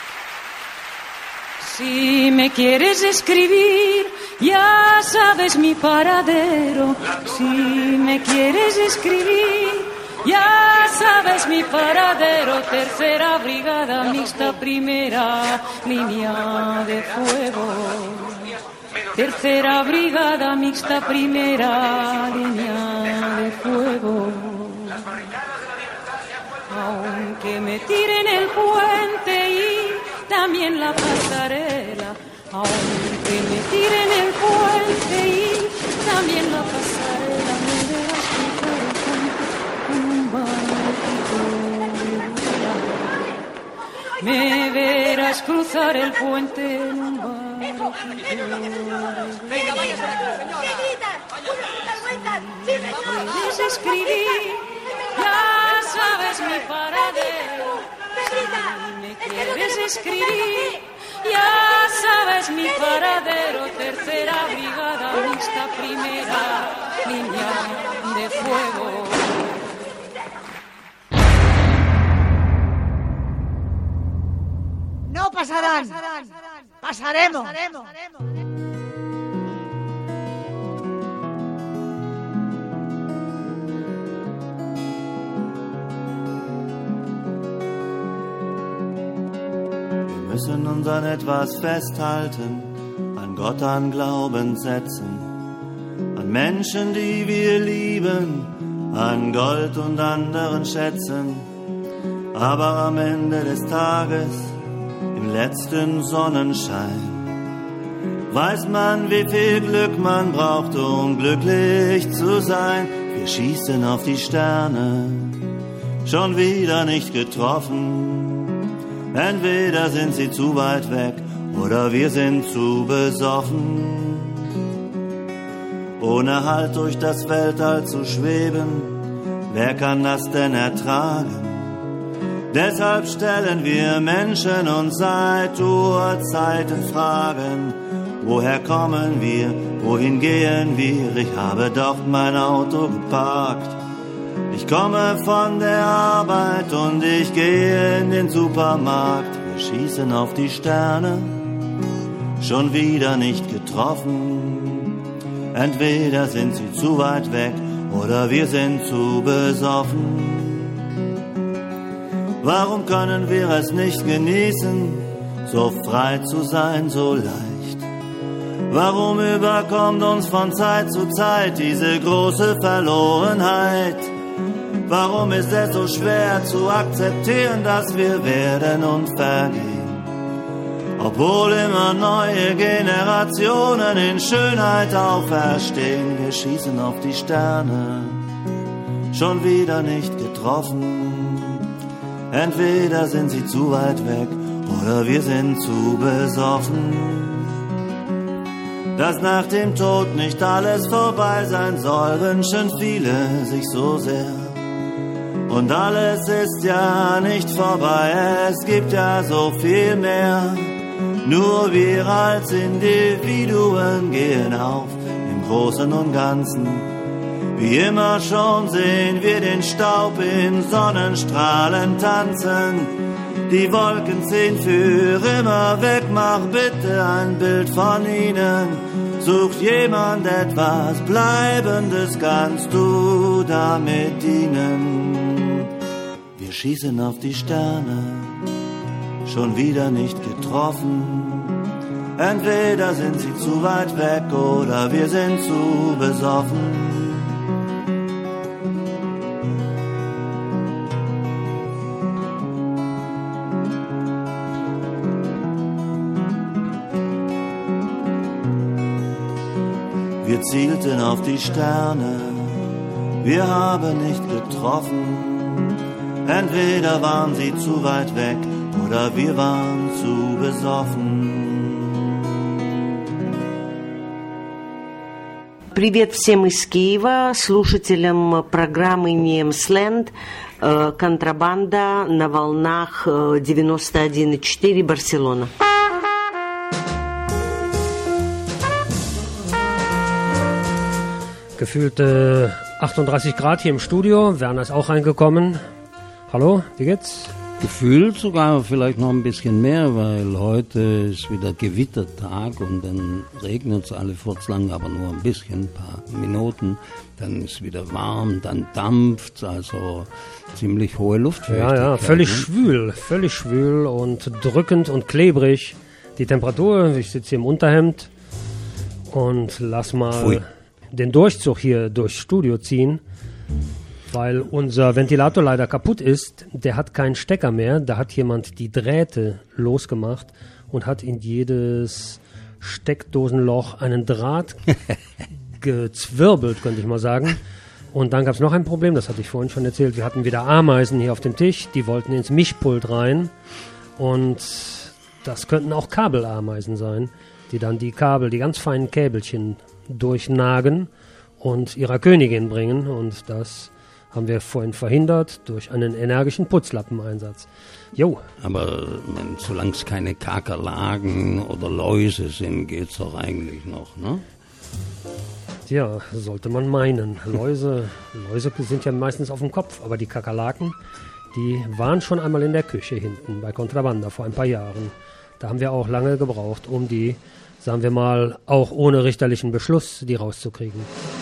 Si me quieres escribir, ya sabes mi paradero. Si me quieres escribir, ya sabes mi paradero. Tercera brigada mixta, primera línea de fuego. Tercera brigada mixta, primera línea de fuego. Aunque me tiren el puente y también la pasarela, aunque me tiren el puente y también la pasarela, me verás cruzar el puente en un barquito. Venga, vaya, señora. Si me quieres escribir, ya sabes mi paradero. Si me quieres escribir, ya sabes mi paradero. Tercera brigada mixta, primera línea de fuego. No pasarán. Pasaremos. Wir müssen uns an etwas festhalten, an Gott, an Glauben setzen, an Menschen, die wir lieben, an Gold und anderen Schätzen. Aber am Ende des Tages, im letzten Sonnenschein, weiß man, wie viel Glück man braucht, um glücklich zu sein. Wir schießen auf die Sterne, schon wieder nicht getroffen. Entweder sind sie zu weit weg oder wir sind zu besoffen. Ohne Halt durch das Weltall zu schweben, wer kann das denn ertragen? Deshalb stellen wir Menschen uns seit Urzeiten Fragen. Woher kommen wir? Wohin gehen wir? Ich habe doch mein Auto geparkt. Ich komme von der Arbeit und ich gehe in den Supermarkt. Wir schießen auf die Sterne, schon wieder nicht getroffen. Entweder sind sie zu weit weg oder wir sind zu besoffen. Warum können wir es nicht genießen, so frei zu sein, so leicht? Warum überkommt uns von Zeit zu Zeit diese große Verlorenheit? Warum ist es so schwer zu akzeptieren, dass wir werden und vergehen? Obwohl immer neue Generationen in Schönheit auferstehen. Wir schießen auf die Sterne, schon wieder nicht getroffen. Entweder sind sie zu weit weg oder wir sind zu besoffen. Dass nach dem Tod nicht alles vorbei sein soll, wünschen viele sich so sehr. Und alles ist ja nicht vorbei, es gibt ja so viel mehr. Nur wir als Individuen gehen auf im im Großen und Ganzen. Wie immer schon sehen wir den Staub in Sonnenstrahlen tanzen. Die Wolken ziehen für immer weg, mach bitte ein Bild von ihnen. Sucht jemand etwas Bleibendes, kannst du damit dienen. Wir schießen auf die Sterne, schon wieder nicht getroffen. Entweder sind sie zu weit weg oder wir sind zu besoffen. Wir zielten auf die Sterne, wir haben nicht getroffen. Entweder waren sie zu weit weg oder wir waren zu besoffen. Привет всем из Киева, слушателям программы Немсленд, контрабанда на волнах 91,4 Барселона. Gefühlte 38 Grad hier im Studio. Werner ist auch reingekommen. Hallo, wie geht's? Gefühlt sogar vielleicht noch ein bisschen mehr, weil heute ist wieder Gewittertag und dann regnet es alle furzlang, aber nur ein bisschen, ein paar Minuten. Dann ist wieder warm, dann dampft, also ziemlich hohe Luftfeuchtigkeit. Ja, völlig schwül und drückend und klebrig. Die Temperatur, ich sitze hier im Unterhemd und lass mal den Durchzug hier durchs Studio ziehen, weil unser Ventilator leider kaputt ist. Der hat keinen Stecker mehr. Da hat jemand die Drähte losgemacht und hat in jedes Steckdosenloch einen Draht gezwirbelt, könnte ich mal sagen. Und dann gab es noch ein Problem, das hatte ich vorhin schon erzählt. Wir hatten wieder Ameisen hier auf dem Tisch, die wollten ins Mischpult rein. Und das könnten auch Kabelameisen sein, die dann die Kabel, die ganz feinen Käbelchen durchnagen und ihrer Königin bringen. Und das haben wir vorhin verhindert durch einen energischen Putzlappeneinsatz. Jo. Aber solange es keine Kakerlaken oder Läuse sind, geht's doch eigentlich noch, ne? Ja, sollte man meinen. Läuse sind ja meistens auf dem Kopf, aber die Kakerlaken, die waren schon einmal in der Küche hinten bei Contrabanda vor ein paar Jahren. Da haben wir auch lange gebraucht, um die, sagen wir mal, auch ohne richterlichen Beschluss, die rauszukriegen.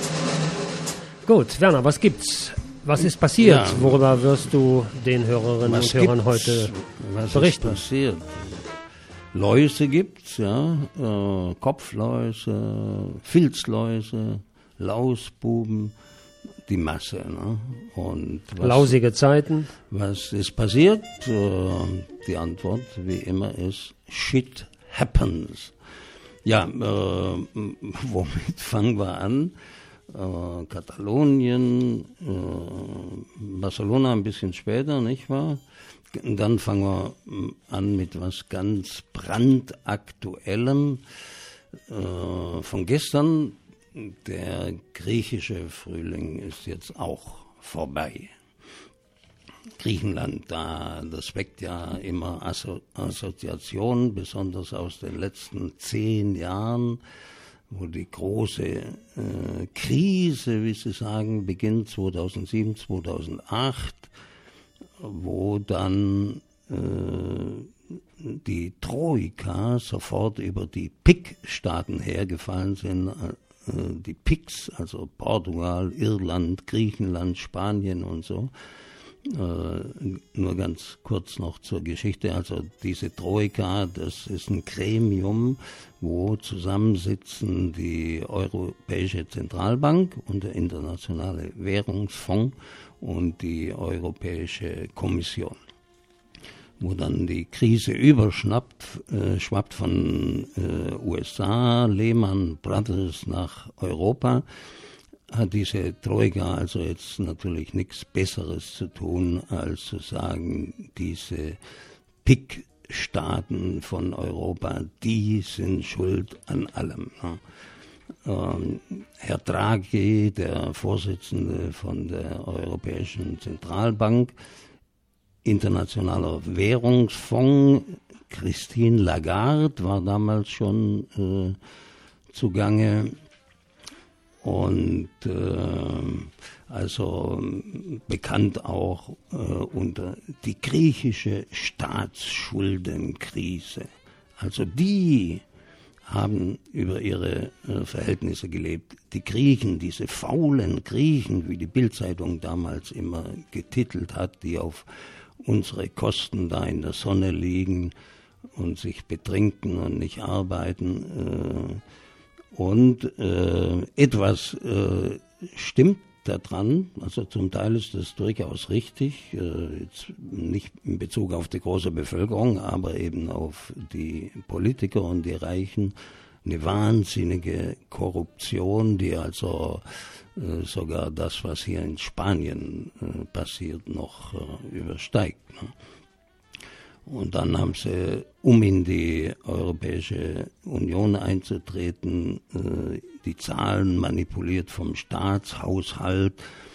Gut, Werner, was gibt's? Was ist passiert? Ja, worüber wirst du den Hörerinnen und Hörern heute berichten? Was ist passiert? Läuse gibt's, ja, Kopfläuse, Filzläuse, Lausbuben, die Masse, ne? Und lausige Zeiten. Was ist passiert? Die Antwort, wie immer, ist Shit happens. Ja, womit fangen wir an? Katalonien, Barcelona ein bisschen später, nicht wahr? Und dann fangen wir an mit was ganz brandaktuellem von gestern. Der griechische Frühling ist jetzt auch vorbei. Griechenland, das weckt ja immer Assoziationen, besonders aus den letzten 10 Jahren, wo die große Krise, wie Sie sagen, beginnt 2007, 2008, wo dann die Troika sofort über die PIK-Staaten hergefallen sind. Die PIKs, also Portugal, Irland, Griechenland, Spanien und so. Nur ganz kurz noch zur Geschichte. Also diese Troika, das ist ein Gremium, wo zusammensitzen die Europäische Zentralbank und der Internationale Währungsfonds und die Europäische Kommission. Wo dann die Krise schwappt von USA, Lehman Brothers nach Europa, hat diese Troika also jetzt natürlich nichts Besseres zu tun, als zu sagen, diese PIK-Staaten von Europa, die sind schuld an allem. Ne? Herr Draghi, der Vorsitzende von der Europäischen Zentralbank, Internationaler Währungsfonds, Christine Lagarde war damals schon zugange. und also bekannt auch unter die griechische Staatsschuldenkrise. Also die haben über ihre Verhältnisse gelebt. Die Griechen, diese faulen Griechen, wie die Bild-Zeitung damals immer getitelt hat, die auf unsere Kosten da in der Sonne liegen und sich betrinken und nicht arbeiten. Und etwas stimmt daran, also zum Teil ist das durchaus richtig, jetzt nicht in Bezug auf die große Bevölkerung, aber eben auf die Politiker und die Reichen, eine wahnsinnige Korruption, die also sogar das, was hier in Spanien passiert, noch übersteigt. Ne? Und dann haben sie, um in die Europäische Union einzutreten, die Zahlen manipuliert vom Staatshaushalt,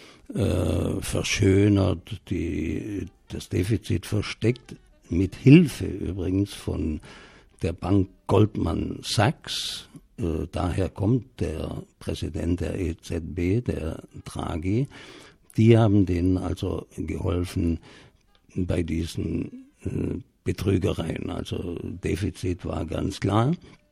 verschönert, das Defizit versteckt, mit Hilfe übrigens von der Bank Goldman Sachs. Daher kommt der Präsident der EZB, der Draghi. Die haben denen also geholfen bei diesen Betrügereien. Also Defizit war ganz klar.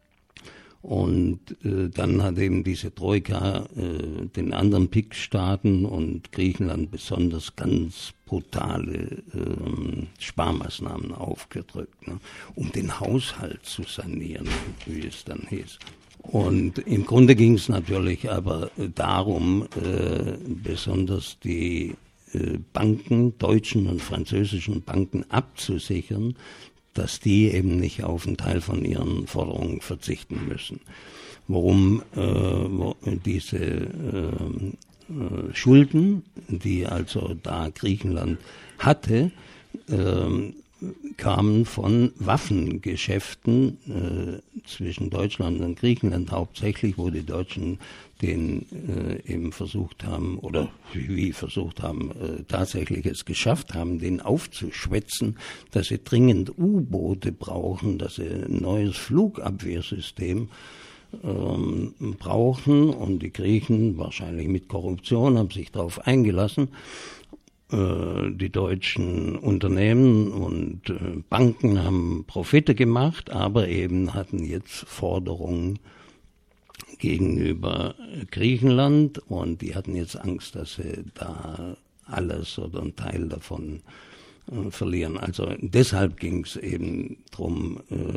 Und dann hat eben diese Troika den anderen PIK-Staaten und Griechenland besonders ganz brutale Sparmaßnahmen aufgedrückt, ne, um den Haushalt zu sanieren, wie es dann hieß. Und im Grunde ging es natürlich aber darum, besonders die Banken, deutschen und französischen Banken abzusichern, dass die eben nicht auf einen Teil von ihren Forderungen verzichten müssen. Worum diese Schulden, die also da Griechenland hatte, kamen von Waffengeschäften zwischen Deutschland und Griechenland hauptsächlich, wo die Deutschen den eben versucht haben, oder tatsächlich es geschafft haben, den aufzuschwätzen, dass sie dringend U-Boote brauchen, dass sie ein neues Flugabwehrsystem brauchen, und die Griechen, wahrscheinlich mit Korruption, haben sich darauf eingelassen. Die deutschen Unternehmen und Banken haben Profite gemacht, aber eben hatten jetzt Forderungen gegenüber Griechenland, und die hatten jetzt Angst, dass sie da alles oder einen Teil davon verlieren. Also deshalb ging es eben drum,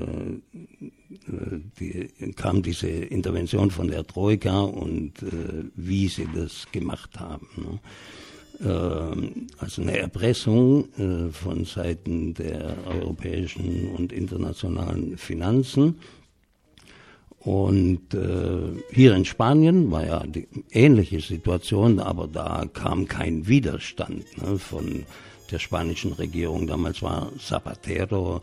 kam diese Intervention von der Troika und wie sie das gemacht haben. Ne? Also eine Erpressung von Seiten der europäischen und internationalen Finanzen. Und hier in Spanien war ja die ähnliche Situation, aber da kam kein Widerstand, ne, von der spanischen Regierung. Damals war Zapatero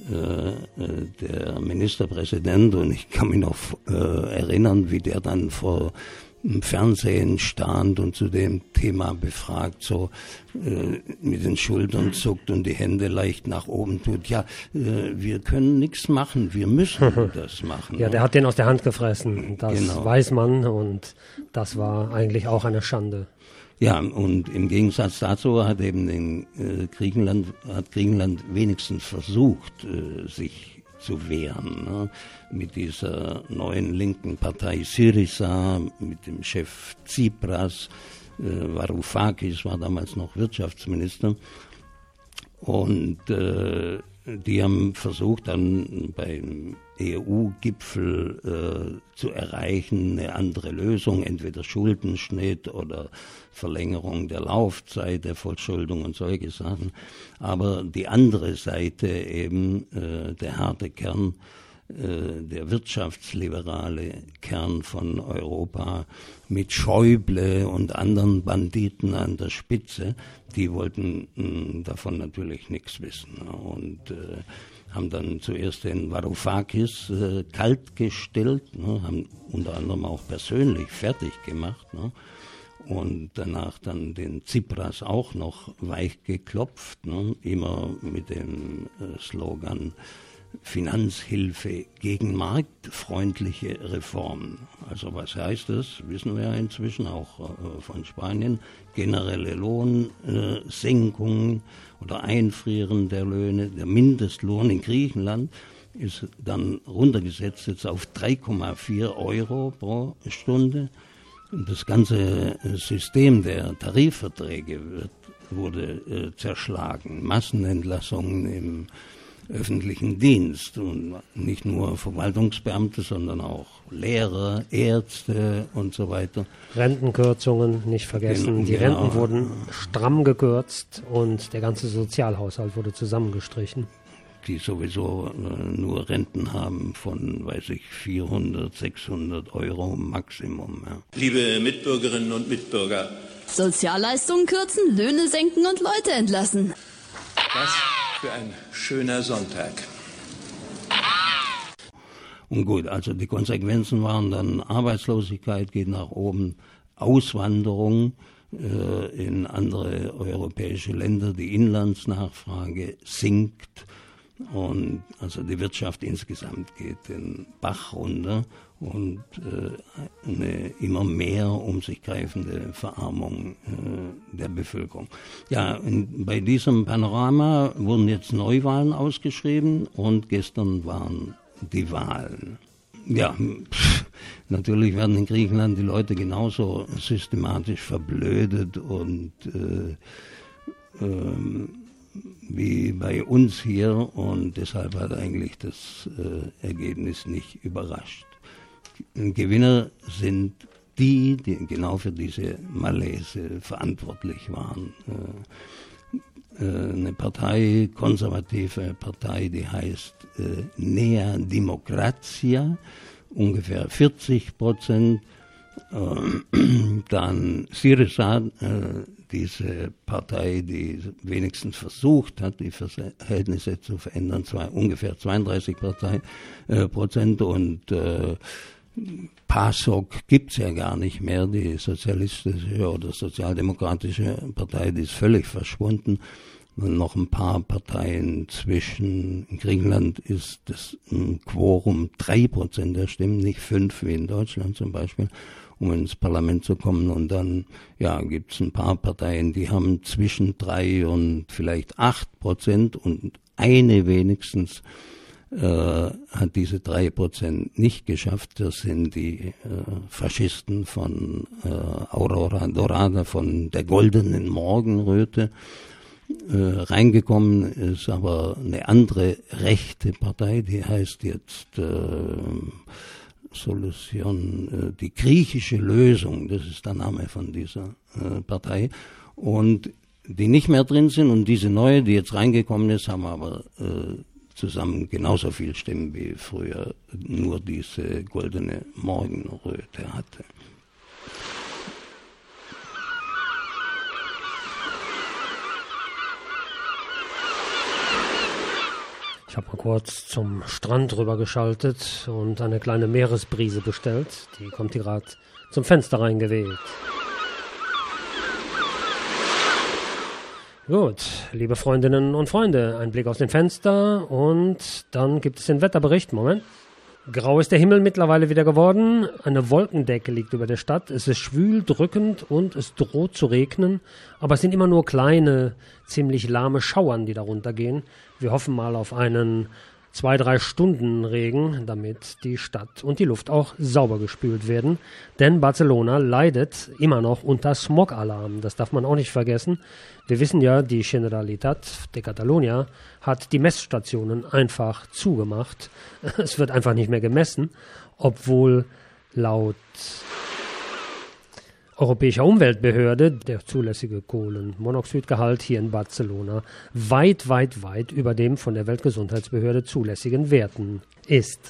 der Ministerpräsident, und ich kann mich noch erinnern, wie der dann vor im Fernsehen stand und zu dem Thema befragt, so mit den Schultern zuckt und die Hände leicht nach oben tut. Ja, wir können nichts machen, wir müssen das machen. Ja, der hat den aus der Hand gefressen, das genau. Weiß man, und das war eigentlich auch eine Schande. Ja, und im Gegensatz dazu hat eben Griechenland wenigstens versucht, sich zu wehren, ne? Mit dieser neuen linken Partei Syriza, mit dem Chef Tsipras, Varoufakis war damals noch Wirtschaftsminister, und die haben versucht, dann beim EU-Gipfel zu erreichen, eine andere Lösung, entweder Schuldenschnitt oder Verlängerung der Laufzeit der Vollschuldung und solche Sachen. Aber die andere Seite eben, der harte Kern, der wirtschaftsliberale Kern von Europa mit Schäuble und anderen Banditen an der Spitze, die wollten davon natürlich nichts wissen, und haben dann zuerst den Varoufakis kaltgestellt, ne, haben unter anderem auch persönlich fertig gemacht, ne, und danach dann den Tsipras auch noch weich geklopft, ne, immer mit dem Slogan Finanzhilfe gegen marktfreundliche Reformen. Also was heißt das? Wissen wir ja inzwischen auch von Spanien. Generelle Lohnsenkungen oder Einfrieren der Löhne. Der Mindestlohn in Griechenland ist dann runtergesetzt jetzt auf 3,4 Euro pro Stunde. Und das ganze System der Tarifverträge wurde zerschlagen. Massenentlassungen im öffentlichen Dienst und nicht nur Verwaltungsbeamte, sondern auch Lehrer, Ärzte und so weiter. Rentenkürzungen nicht vergessen. Die Renten wurden stramm gekürzt und der ganze Sozialhaushalt wurde zusammengestrichen. Die sowieso nur Renten haben von, 400, 600 Euro Maximum. Ja. Liebe Mitbürgerinnen und Mitbürger. Sozialleistungen kürzen, Löhne senken und Leute entlassen. Was für ein schöner Sonntag. Und gut, also die Konsequenzen waren dann Arbeitslosigkeit geht nach oben, Auswanderung in andere europäische Länder, die Inlandsnachfrage sinkt und also die Wirtschaft insgesamt geht den Bach runter und eine immer mehr um sich greifende Verarmung der Bevölkerung. Ja, bei diesem Panorama wurden jetzt Neuwahlen ausgeschrieben und gestern waren die Wahlen. Ja, natürlich werden in Griechenland die Leute genauso systematisch verblödet und wie bei uns hier und deshalb hat eigentlich das Ergebnis nicht überrascht. Gewinner sind die genau für diese Malaise verantwortlich waren. Eine Partei, konservative Partei, die heißt Nea Dimokratia, ungefähr 40%. Dann Syriza, diese Partei, die wenigstens versucht hat, die Verhältnisse zu verändern, ungefähr 32% und PASOK gibt es ja gar nicht mehr, die sozialistische oder sozialdemokratische Partei, die ist völlig verschwunden. Und noch ein paar Parteien zwischen. In Griechenland ist das Quorum 3% der Stimmen, nicht 5 wie in Deutschland zum Beispiel, um ins Parlament zu kommen. Und dann gibt es ein paar Parteien, die haben zwischen 3 und vielleicht 8% und eine wenigstens hat diese 3% nicht geschafft. Das sind die Faschisten von Aurora Dorada, von der goldenen Morgenröte. Reingekommen ist aber eine andere rechte Partei, die heißt jetzt Solution, die griechische Lösung, das ist der Name von dieser Partei. Und die nicht mehr drin sind und diese neue, die jetzt reingekommen ist, haben aber zusammen genauso viel Stimmen wie früher nur diese goldene Morgenröte hatte. Ich habe mal kurz zum Strand rübergeschaltet und eine kleine Meeresbrise bestellt. Die kommt hier gerade zum Fenster reingeweht. Gut, liebe Freundinnen und Freunde, ein Blick aus dem Fenster und dann gibt es den Wetterbericht. Moment. Grau ist der Himmel mittlerweile wieder geworden. Eine Wolkendecke liegt über der Stadt. Es ist schwül, drückend und es droht zu regnen. Aber es sind immer nur kleine, ziemlich lahme Schauern, die darunter gehen. Wir hoffen mal auf einen 2-3 Stunden Regen, damit die Stadt und die Luft auch sauber gespült werden. Denn Barcelona leidet immer noch unter Smog-Alarm. Das darf man auch nicht vergessen. Wir wissen ja, die Generalitat de Catalunya hat die Messstationen einfach zugemacht. Es wird einfach nicht mehr gemessen, obwohl laut Europäischer Umweltbehörde der zulässige Kohlenmonoxidgehalt hier in Barcelona weit über dem von der Weltgesundheitsbehörde zulässigen Werten ist.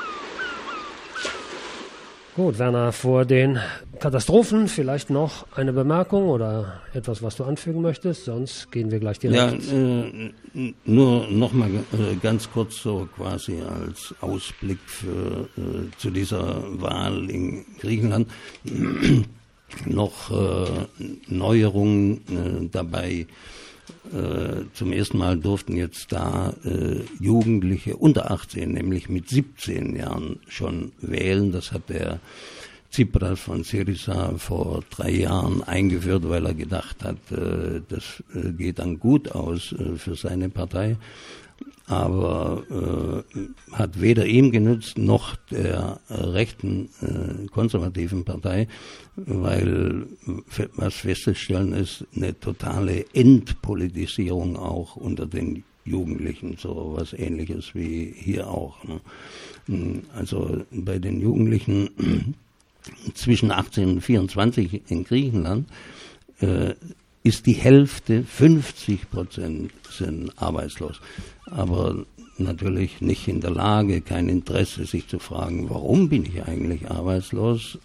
Gut, Werner, vor den Katastrophen vielleicht noch eine Bemerkung oder etwas, was du anfügen möchtest, sonst gehen wir gleich direkt. Ja, nur noch mal ganz kurz so quasi als Ausblick zu dieser Wahl in Griechenland. Noch Neuerungen dabei. Zum ersten Mal durften jetzt da Jugendliche unter 18, nämlich mit 17 Jahren schon wählen. Das hat der Tsipras von Syriza vor 3 Jahren eingeführt, weil er gedacht hat, das geht dann gut aus für seine Partei. Aber hat weder ihm genützt noch der rechten konservativen Partei, weil was festzustellen ist, eine totale Entpolitisierung auch unter den Jugendlichen, so was Ähnliches wie hier auch. Ne? Also bei den Jugendlichen zwischen 18 und 24 in Griechenland ist die Hälfte, 50% sind arbeitslos. Aber natürlich nicht in der Lage, kein Interesse, sich zu fragen, warum bin ich eigentlich arbeitslos?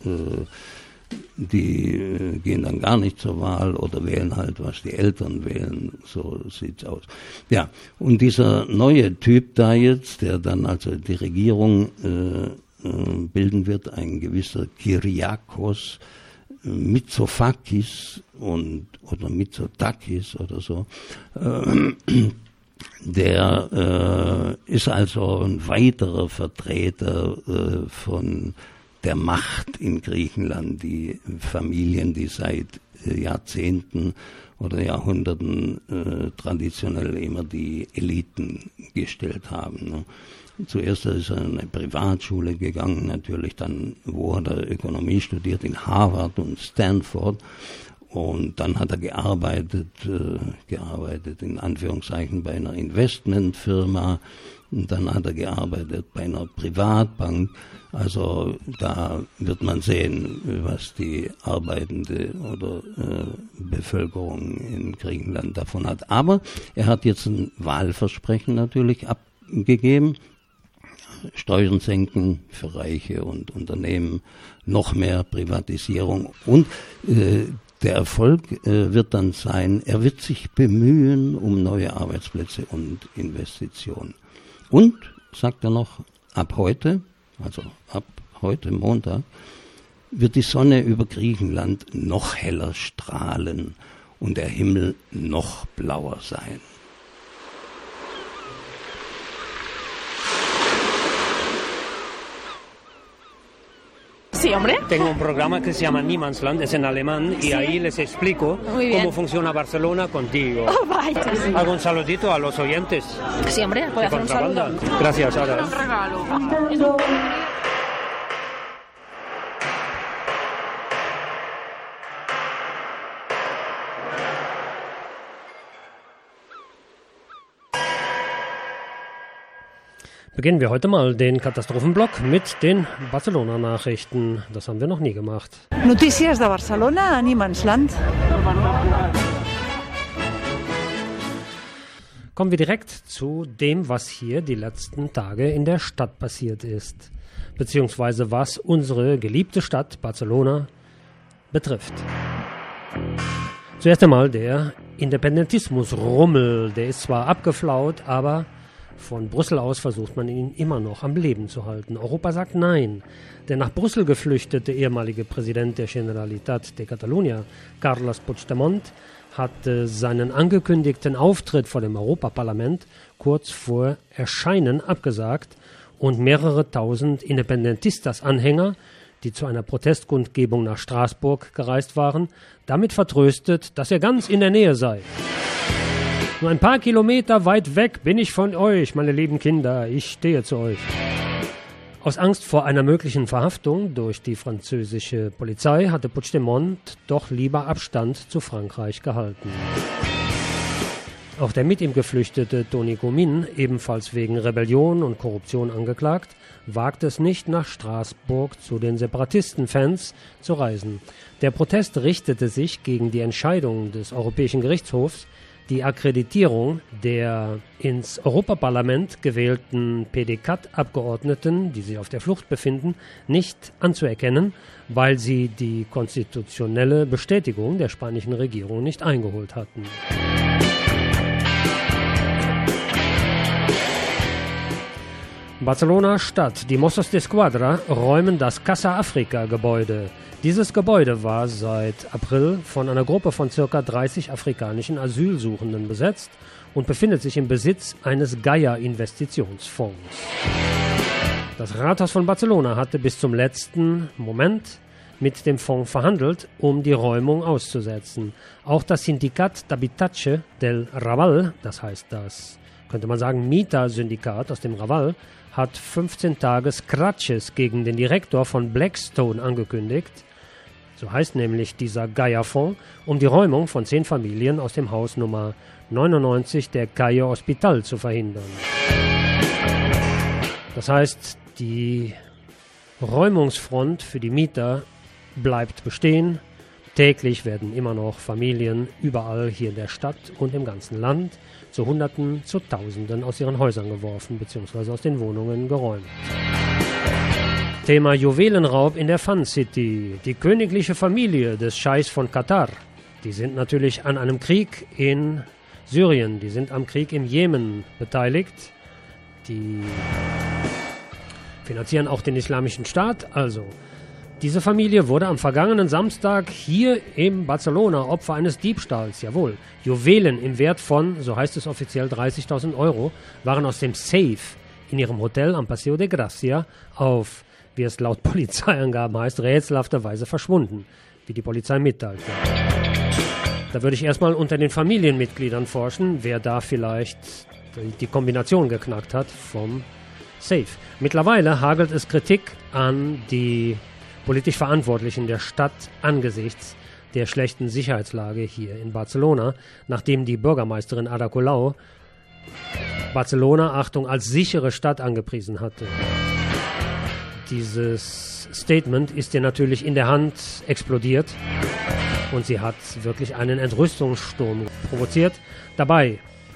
Die gehen dann gar nicht zur Wahl oder wählen halt, was die Eltern wählen. So sieht's aus. Ja, und dieser neue Typ da jetzt, der dann also die Regierung bilden wird, ein gewisser Kyriakos Mitsotakis oder Mitsotakis oder so, der ist also ein weiterer Vertreter von der Macht in Griechenland, die Familien, die seit Jahrzehnten oder Jahrhunderten traditionell immer die Eliten gestellt haben. Ne? Zuerst ist er in eine Privatschule gegangen, natürlich dann, wo hat er Ökonomie studiert, in Harvard und Stanford. Und dann hat er gearbeitet in Anführungszeichen bei einer Investmentfirma. Und dann hat er gearbeitet bei einer Privatbank. Also da wird man sehen, was die arbeitende oder Bevölkerung in Griechenland davon hat. Aber er hat jetzt ein Wahlversprechen natürlich abgegeben. Steuern senken für Reiche und Unternehmen, noch mehr Privatisierung. Und der Erfolg wird dann sein, er wird sich bemühen um neue Arbeitsplätze und Investitionen. Und, sagt er noch, ab heute Montag, wird die Sonne über Griechenland noch heller strahlen und der Himmel noch blauer sein. Sí, hombre. Tengo un programa que se llama Niemandsland, es en alemán, y ahí les explico cómo funciona Barcelona contigo. Oh, vaya. Sí. Hago un saludito a los oyentes. Sí, hombre, puede hacer un saludo. Gracias, Ada. Un regalo. Beginnen wir heute mal den Katastrophenblock mit den Barcelona-Nachrichten. Das haben wir noch nie gemacht. Notícies de Barcelona a Niemandsland. Kommen wir direkt zu dem, was hier die letzten Tage in der Stadt passiert ist. Beziehungsweise was unsere geliebte Stadt Barcelona betrifft. Zuerst einmal der Independentismus-Rummel. Der ist zwar abgeflaut, aber von Brüssel aus versucht man ihn immer noch am Leben zu halten. Europa sagt nein. Der nach Brüssel geflüchtete ehemalige Präsident der Generalitat de Catalunya, Carles Puigdemont, hat seinen angekündigten Auftritt vor dem Europaparlament kurz vor Erscheinen abgesagt und mehrere tausend Independentistas-Anhänger, die zu einer Protestkundgebung nach Straßburg gereist waren, damit vertröstet, dass er ganz in der Nähe sei. Nur ein paar Kilometer weit weg bin ich von euch, meine lieben Kinder, ich stehe zu euch. Aus Angst vor einer möglichen Verhaftung durch die französische Polizei hatte Puigdemont doch lieber Abstand zu Frankreich gehalten. Auch der mit ihm geflüchtete Toni Comín, ebenfalls wegen Rebellion und Korruption angeklagt, wagt es nicht, nach Straßburg zu den Separatisten-Fans zu reisen. Der Protest richtete sich gegen die Entscheidung des Europäischen Gerichtshofs, die Akkreditierung der ins Europaparlament gewählten PDCAT-Abgeordneten, die sich auf der Flucht befinden, nicht anzuerkennen, weil sie die konstitutionelle Bestätigung der spanischen Regierung nicht eingeholt hatten. Barcelona Stadt, die Mossos d'Esquadra räumen das Casa Africa Gebäude. Dieses Gebäude war seit April von einer Gruppe von ca. 30 afrikanischen Asylsuchenden besetzt und befindet sich im Besitz eines Gaia-Investitionsfonds. Das Rathaus von Barcelona hatte bis zum letzten Moment mit dem Fonds verhandelt, um die Räumung auszusetzen. Auch das Sindicat d'Habitatge del Raval, das heißt das, könnte man sagen, Mietersyndikat aus dem Raval, hat 15 Tage Scratches gegen den Direktor von Blackstone angekündigt. So heißt nämlich dieser Gaia-Fonds, um die Räumung von 10 Familien aus dem Haus Nummer 99 der Calle Hospital zu verhindern. Das heißt, die Räumungsfront für die Mieter bleibt bestehen. Täglich werden immer noch Familien überall hier in der Stadt und im ganzen Land zu Hunderten, zu Tausenden aus ihren Häusern geworfen bzw. aus den Wohnungen geräumt. Thema Juwelenraub in der Fun City. Die königliche Familie des Scheichs von Katar, die sind natürlich an einem Krieg in Syrien, die sind am Krieg im Jemen beteiligt. Die finanzieren auch den Islamischen Staat, also diese Familie wurde am vergangenen Samstag hier in Barcelona Opfer eines Diebstahls. Jawohl, Juwelen im Wert von, so heißt es offiziell, 30.000 Euro waren aus dem Safe in ihrem Hotel am Paseo de Gracia auf, wie es laut Polizeiangaben heißt, rätselhafterweise verschwunden, wie die Polizei mitteilte. Da würde ich erstmal unter den Familienmitgliedern forschen, wer da vielleicht die Kombination geknackt hat vom Safe. Mittlerweile hagelt es Kritik an die politisch Verantwortlichen der Stadt angesichts der schlechten Sicherheitslage hier in Barcelona, nachdem die Bürgermeisterin Ada Colau Barcelona, Achtung, als sichere Stadt angepriesen hatte. Dieses Statement ist ihr natürlich in der Hand explodiert und sie hat wirklich einen Entrüstungssturm provoziert. Dabei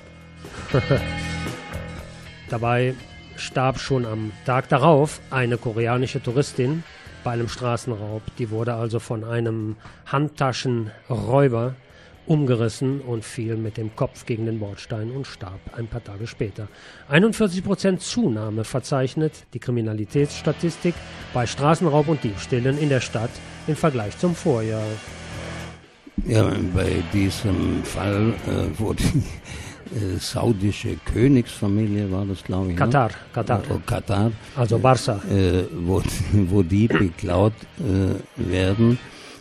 starb schon am Tag darauf eine koreanische Touristin bei einem Straßenraub. Die wurde also von einem Handtaschenräuber umgerissen und fiel mit dem Kopf gegen den Bordstein und starb ein paar Tage später. 41% Zunahme verzeichnet die Kriminalitätsstatistik bei Straßenraub und Diebstählen in der Stadt im Vergleich zum Vorjahr. Ja, bei diesem Fall wurde saudische Königsfamilie war das, glaube ich. Katar. Katar. Also Barca. Wo die beklaut werden.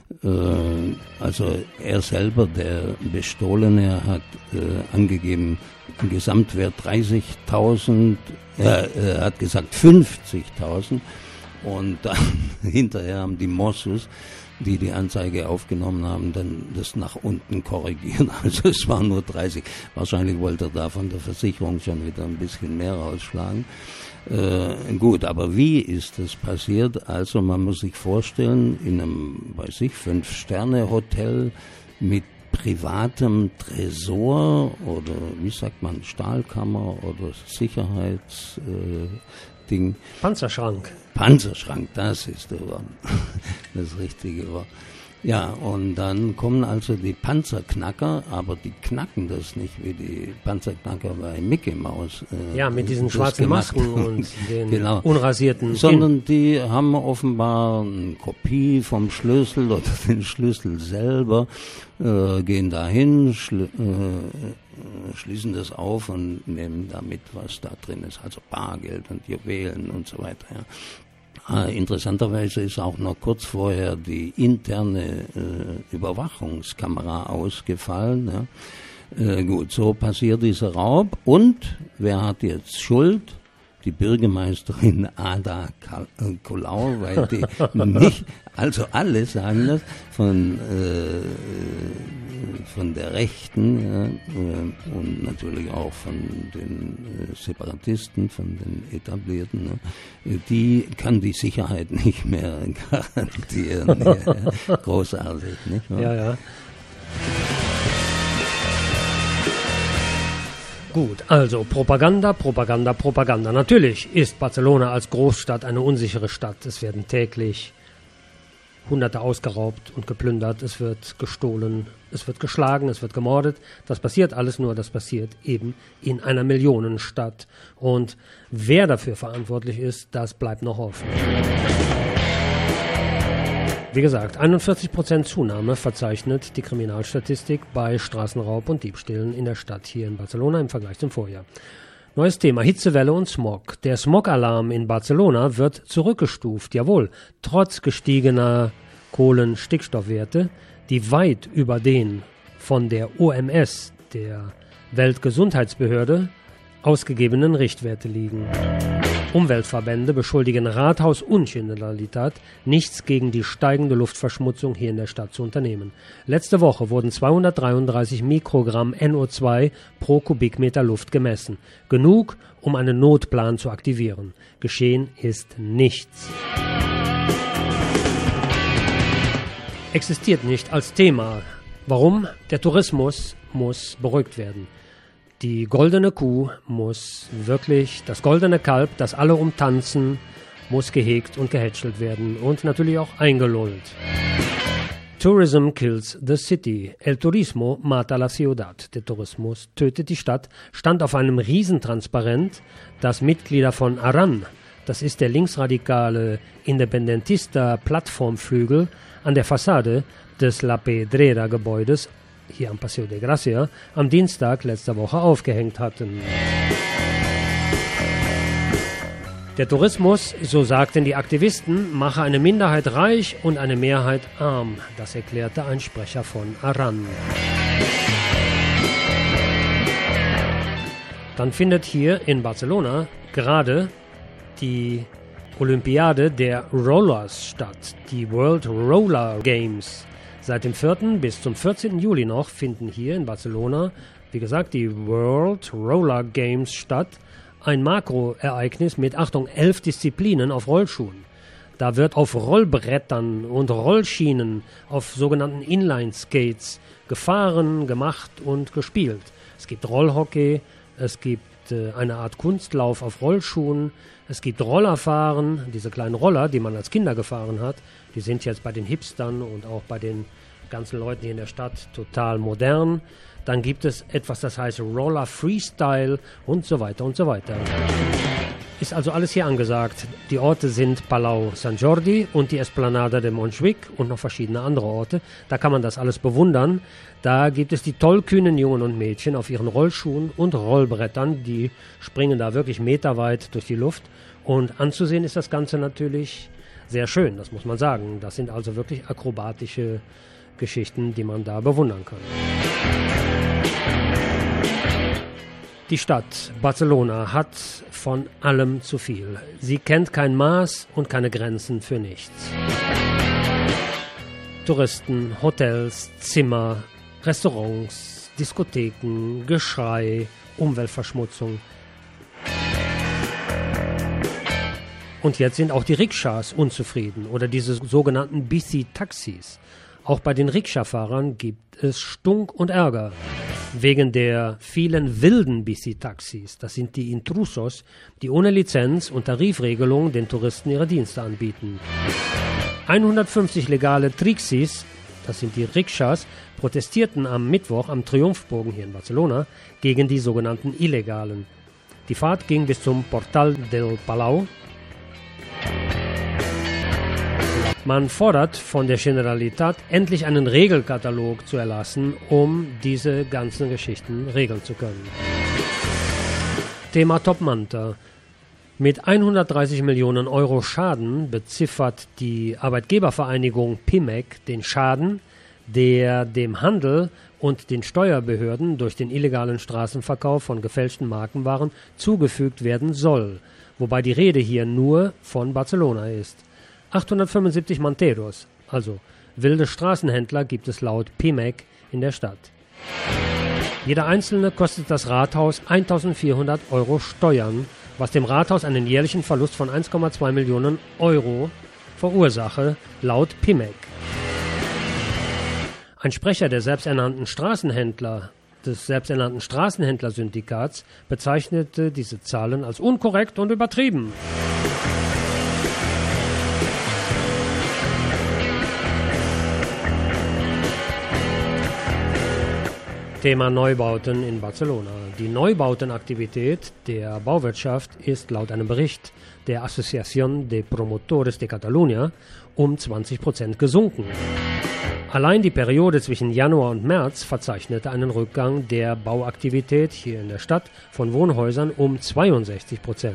Also er selber, der Bestohlene, hat angegeben, ein Gesamtwert 30.000, er hat gesagt 50.000 und dann hinterher haben die Mossos, die Anzeige aufgenommen haben, dann das nach unten korrigiert. Also es waren nur 30. Wahrscheinlich wollte er da von der Versicherung schon wieder ein bisschen mehr rausschlagen. Gut, aber wie ist das passiert? Also man muss sich vorstellen, in einem, 5-Sterne-Hotel mit privatem Tresor oder wie sagt man, Stahlkammer oder Sicherheitsding. Panzerschrank, das ist das richtige Wort. Ja, und dann kommen also die Panzerknacker, aber die knacken das nicht wie die Panzerknacker bei Mickey Mouse. Ja, mit diesen schwarzen Masken und den unrasierten. Sondern die haben offenbar eine Kopie vom Schlüssel oder den Schlüssel selber, gehen dahin, schließen das auf und nehmen damit, was da drin ist, also Bargeld und Juwelen und so weiter. Ja. Interessanterweise ist auch noch kurz vorher die interne Überwachungskamera ausgefallen. Ja. Gut, so passiert dieser Raub. Und wer hat jetzt Schuld? Die Bürgermeisterin Ada Colau, weil die nicht, also alle sagen das, von der Rechten, ja, und natürlich auch von den Separatisten, von den Etablierten, ne, die kann die Sicherheit nicht mehr garantieren. Ja, großartig, nicht wahr? Ja. Gut, also Propaganda. Natürlich ist Barcelona als Großstadt eine unsichere Stadt. Es werden täglich Hunderte ausgeraubt und geplündert, es wird gestohlen, es wird geschlagen, es wird gemordet. Das passiert alles nur, das passiert eben in einer Millionenstadt. Und wer dafür verantwortlich ist, das bleibt noch offen. Wie gesagt, 41% Zunahme verzeichnet die Kriminalstatistik bei Straßenraub und Diebstählen in der Stadt hier in Barcelona im Vergleich zum Vorjahr. Neues Thema, Hitzewelle und Smog. Der Smog-Alarm in Barcelona wird zurückgestuft, jawohl, trotz gestiegener Kohlenstickstoffwerte, die weit über den von der OMS, der Weltgesundheitsbehörde, ausgegebenen Richtwerte liegen. Umweltverbände beschuldigen Rathaus und Generalitat, nichts gegen die steigende Luftverschmutzung hier in der Stadt zu unternehmen. Letzte Woche wurden 233 Mikrogramm NO2 pro Kubikmeter Luft gemessen. Genug, um einen Notplan zu aktivieren. Geschehen ist nichts. Existiert nicht als Thema. Warum? Der Tourismus muss beruhigt werden. Die goldene Kuh muss wirklich, das goldene Kalb, das alle umtanzen, muss gehegt und gehätschelt werden und natürlich auch eingelullt. Tourism kills the city. El turismo mata la ciudad. Der Tourismus tötet die Stadt, stand auf einem Riesentransparent, das Mitglieder von Aran, das ist der linksradikale Independentista-Plattformflügel, an der Fassade des La Pedrera-Gebäudes hier am Paseo de Gracia am Dienstag letzter Woche aufgehängt hatten. Der Tourismus, so sagten die Aktivisten, mache eine Minderheit reich und eine Mehrheit arm. Das erklärte ein Sprecher von Aran. Dann findet hier in Barcelona gerade die Olympiade der Rollers statt, die World Roller Games. Seit dem 4. bis zum 14. Juli noch finden hier in Barcelona, wie gesagt, die World Roller Games statt. Ein Makroereignis mit, Achtung, 11 Disziplinen auf Rollschuhen. Da wird auf Rollbrettern und Rollschienen, auf sogenannten Inline-Skates gefahren, gemacht und gespielt. Es gibt Rollhockey, es gibt eine Art Kunstlauf auf Rollschuhen, es gibt Rollerfahren, diese kleinen Roller, die man als Kinder gefahren hat, die sind jetzt bei den Hipstern und auch bei den ganzen Leuten hier in der Stadt total modern. Dann gibt es etwas, das heißt Roller Freestyle und so weiter und so weiter. Ist also alles hier angesagt. Die Orte sind Palau Sant Jordi und die Esplanada de Montjuïc und noch verschiedene andere Orte. Da kann man das alles bewundern. Da gibt es die tollkühnen Jungen und Mädchen auf ihren Rollschuhen und Rollbrettern. Die springen da wirklich meterweit durch die Luft. Und anzusehen ist das Ganze natürlich sehr schön, das muss man sagen. Das sind also wirklich akrobatische Geschichten, die man da bewundern kann. Die Stadt Barcelona hat von allem zu viel. Sie kennt kein Maß und keine Grenzen für nichts. Touristen, Hotels, Zimmer, Restaurants, Diskotheken, Geschrei, Umweltverschmutzung. Und jetzt sind auch die Rikschas unzufrieden oder diese sogenannten Bici-Taxis. Auch bei den Rikscha-Fahrern gibt es Stunk und Ärger. Wegen der vielen wilden Bici-Taxis, das sind die Intrusos, die ohne Lizenz und Tarifregelung den Touristen ihre Dienste anbieten. 150 legale Trixis, das sind die Rikschas, protestierten am Mittwoch am Triumphbogen hier in Barcelona gegen die sogenannten Illegalen. Die Fahrt ging bis zum Portal del Palau. Man fordert von der Generalitat endlich einen Regelkatalog zu erlassen, um diese ganzen Geschichten regeln zu können. Thema Top Manta. Mit 130 Millionen Euro Schaden beziffert die Arbeitgebervereinigung PIMEC den Schaden, der dem Handel und den Steuerbehörden durch den illegalen Straßenverkauf von gefälschten Markenwaren zugefügt werden soll, wobei die Rede hier nur von Barcelona ist. 875 Manteros, also wilde Straßenhändler, gibt es laut PIMEC in der Stadt. Jeder einzelne kostet das Rathaus 1.400 Euro Steuern, was dem Rathaus einen jährlichen Verlust von 1,2 Millionen Euro verursache, laut PIMEC. Ein Sprecher der selbsternannten Straßenhändler, des selbsternannten Straßenhändlersyndikats, bezeichnete diese Zahlen als unkorrekt und übertrieben. Thema Neubauten in Barcelona. Die Neubautenaktivität der Bauwirtschaft ist laut einem Bericht der Asociación de Promotores de Cataluña um 20% gesunken. Allein die Periode zwischen Januar und März verzeichnete einen Rückgang der Bauaktivität hier in der Stadt von Wohnhäusern um 62%.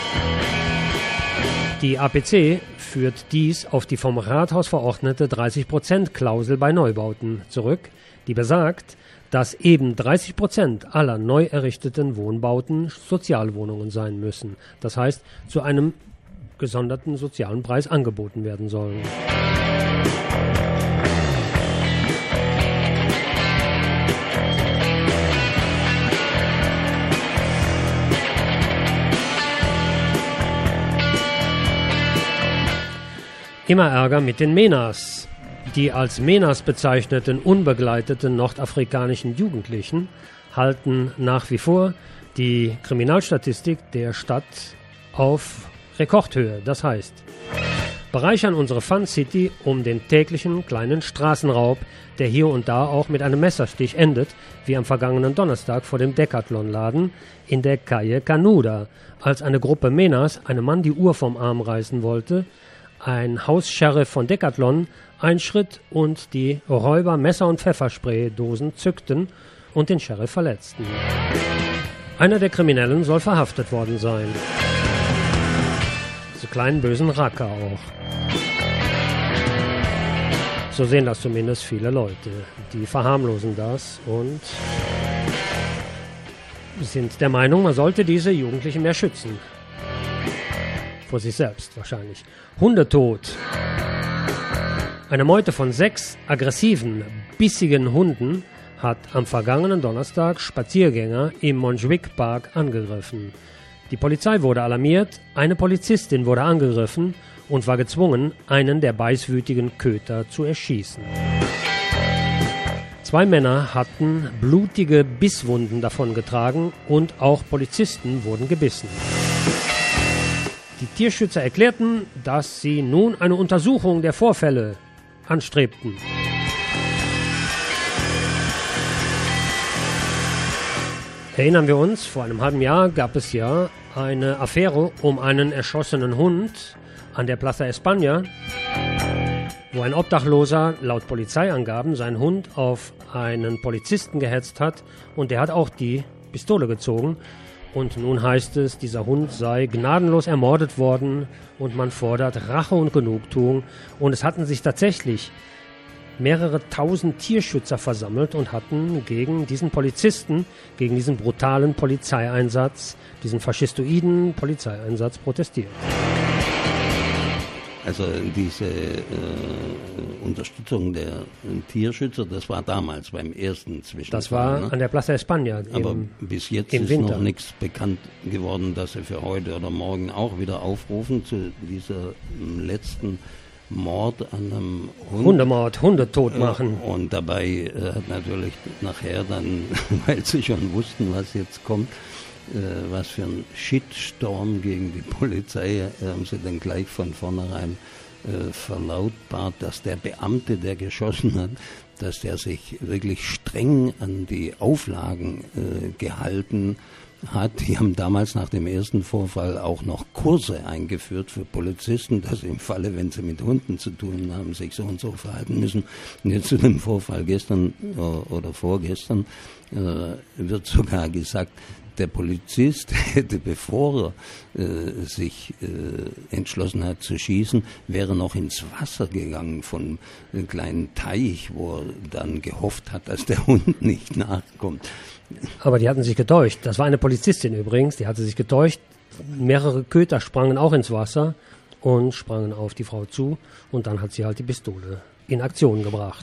Die APC führt dies auf die vom Rathaus verordnete 30%-Klausel bei Neubauten zurück, die besagt, dass eben 30% aller neu errichteten Wohnbauten Sozialwohnungen sein müssen. Das heißt, zu einem gesonderten sozialen Preis angeboten werden sollen. Immer Ärger mit den MENAs. Die als MENAs bezeichneten unbegleiteten nordafrikanischen Jugendlichen halten nach wie vor die Kriminalstatistik der Stadt auf Rekordhöhe. Das heißt, bereichern unsere Fun City um den täglichen kleinen Straßenraub, der hier und da auch mit einem Messerstich endet, wie am vergangenen Donnerstag vor dem Decathlon-Laden in der Calle Canuda, als eine Gruppe MENAs einem Mann die Uhr vom Arm reißen wollte, ein Haussheriff von Decathlon einschritt und die Räuber Messer- und Pfefferspray-Dosen zückten und den Sheriff verletzten. Einer der Kriminellen soll verhaftet worden sein. Diese kleinen bösen Racker auch. So sehen das zumindest viele Leute. Die verharmlosen das und sind der Meinung, man sollte diese Jugendlichen mehr schützen. Vor sich selbst wahrscheinlich. Hundetod. Eine Meute von 6 aggressiven, bissigen Hunden hat am vergangenen Donnerstag Spaziergänger im Montjuic Park angegriffen. Die Polizei wurde alarmiert, eine Polizistin wurde angegriffen und war gezwungen, einen der beißwütigen Köter zu erschießen. 2 Männer hatten blutige Bisswunden davongetragen und auch Polizisten wurden gebissen. Die Tierschützer erklärten, dass sie nun eine Untersuchung der Vorfälle anstrebten. Erinnern wir uns, vor einem halben Jahr gab es ja eine Affäre um einen erschossenen Hund an der Plaza España, wo ein Obdachloser laut Polizeiangaben seinen Hund auf einen Polizisten gehetzt hat und der hat auch die Pistole gezogen. Und nun heißt es, dieser Hund sei gnadenlos ermordet worden und man fordert Rache und Genugtuung. Und es hatten sich tatsächlich mehrere tausend Tierschützer versammelt und hatten gegen diesen Polizisten, gegen diesen brutalen Polizeieinsatz, diesen faschistoiden Polizeieinsatz protestiert. Also diese Unterstützung der Tierschützer, das war damals beim ersten Zwischenfall. Das war an der Plaza España. Aber bis jetzt ist Winter noch nichts bekannt geworden, dass sie für heute oder morgen auch wieder aufrufen zu dieser letzten Mord an einem Hund. Hundemord, Hunde tot machen. Und dabei hat natürlich nachher dann, weil sie schon wussten, was jetzt kommt, was für ein Shitstorm gegen die Polizei haben sie dann gleich von vornherein verlautbart, dass der Beamte, der geschossen hat, dass der sich wirklich streng an die Auflagen gehalten hat. Die haben damals nach dem ersten Vorfall auch noch Kurse eingeführt für Polizisten, dass im Falle, wenn sie mit Hunden zu tun haben, sich so und so verhalten müssen. Und jetzt zu dem Vorfall gestern oder vorgestern wird sogar gesagt, der Polizist hätte, bevor er sich entschlossen hat zu schießen, wäre noch ins Wasser gegangen von einem kleinen Teich, wo er dann gehofft hat, dass der Hund nicht nachkommt. Aber die hatten sich getäuscht. Das war eine Polizistin übrigens, die hatte sich getäuscht. Mehrere Köter sprangen auch ins Wasser und sprangen auf die Frau zu und dann hat sie halt die Pistole in Aktion gebracht.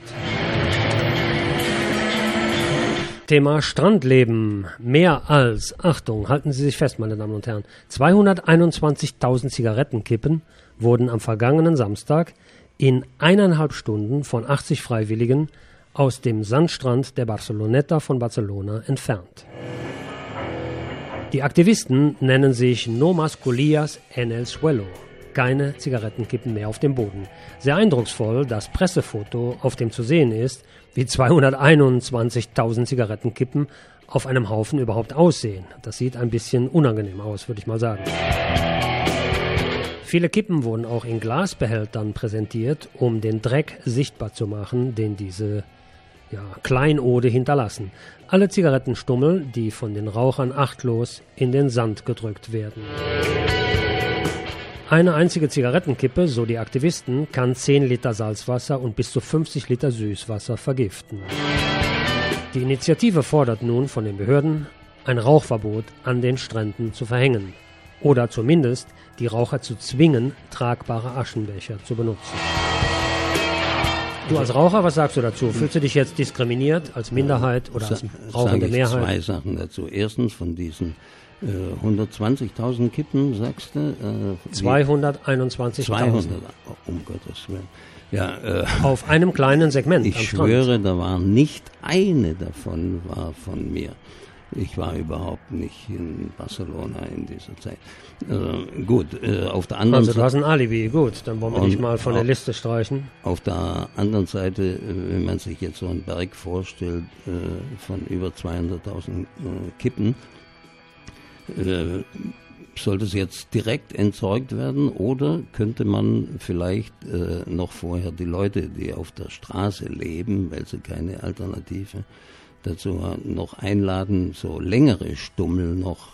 Thema Strandleben. Mehr als, Achtung, halten Sie sich fest, meine Damen und Herren, 221.000 Zigarettenkippen wurden am vergangenen Samstag in 1,5 Stunden von 80 Freiwilligen aus dem Sandstrand der Barceloneta von Barcelona entfernt. Die Aktivisten nennen sich No Mas Colillas en el Suelo, keine Zigarettenkippen mehr auf dem Boden. Sehr eindrucksvoll das Pressefoto, auf dem zu sehen ist, wie 221.000 Zigarettenkippen auf einem Haufen überhaupt aussehen. Das sieht ein bisschen unangenehm aus, würde ich mal sagen. Viele Kippen wurden auch in Glasbehältern präsentiert, um den Dreck sichtbar zu machen, den diese Kleinode hinterlassen. Alle Zigarettenstummel, die von den Rauchern achtlos in den Sand gedrückt werden. Eine einzige Zigarettenkippe, so die Aktivisten, kann 10 Liter Salzwasser und bis zu 50 Liter Süßwasser vergiften. Die Initiative fordert nun von den Behörden, ein Rauchverbot an den Stränden zu verhängen. Oder zumindest die Raucher zu zwingen, tragbare Aschenbecher zu benutzen. Du als Raucher, was sagst du dazu? Fühlst du dich jetzt diskriminiert als Minderheit oder als rauchende Mehrheit? Zwei Sachen dazu. Erstens von diesen 120.000 Kippen, sagst du? 221.000. 200, um Gottes Willen. Ja, auf einem kleinen Segment. Ich schwöre, da war nicht eine davon war von mir. Ich war überhaupt nicht in Barcelona in dieser Zeit. Gut, auf der anderen Seite... Also du hast ein Alibi, gut, dann wollen wir dich mal von der Liste streichen. Auf der anderen Seite, wenn man sich jetzt so einen Berg vorstellt von über 200.000 Kippen, sollte es jetzt direkt entsorgt werden oder könnte man vielleicht noch vorher die Leute, die auf der Straße leben, weil sie keine Alternative dazu noch einladen, so längere Stummel noch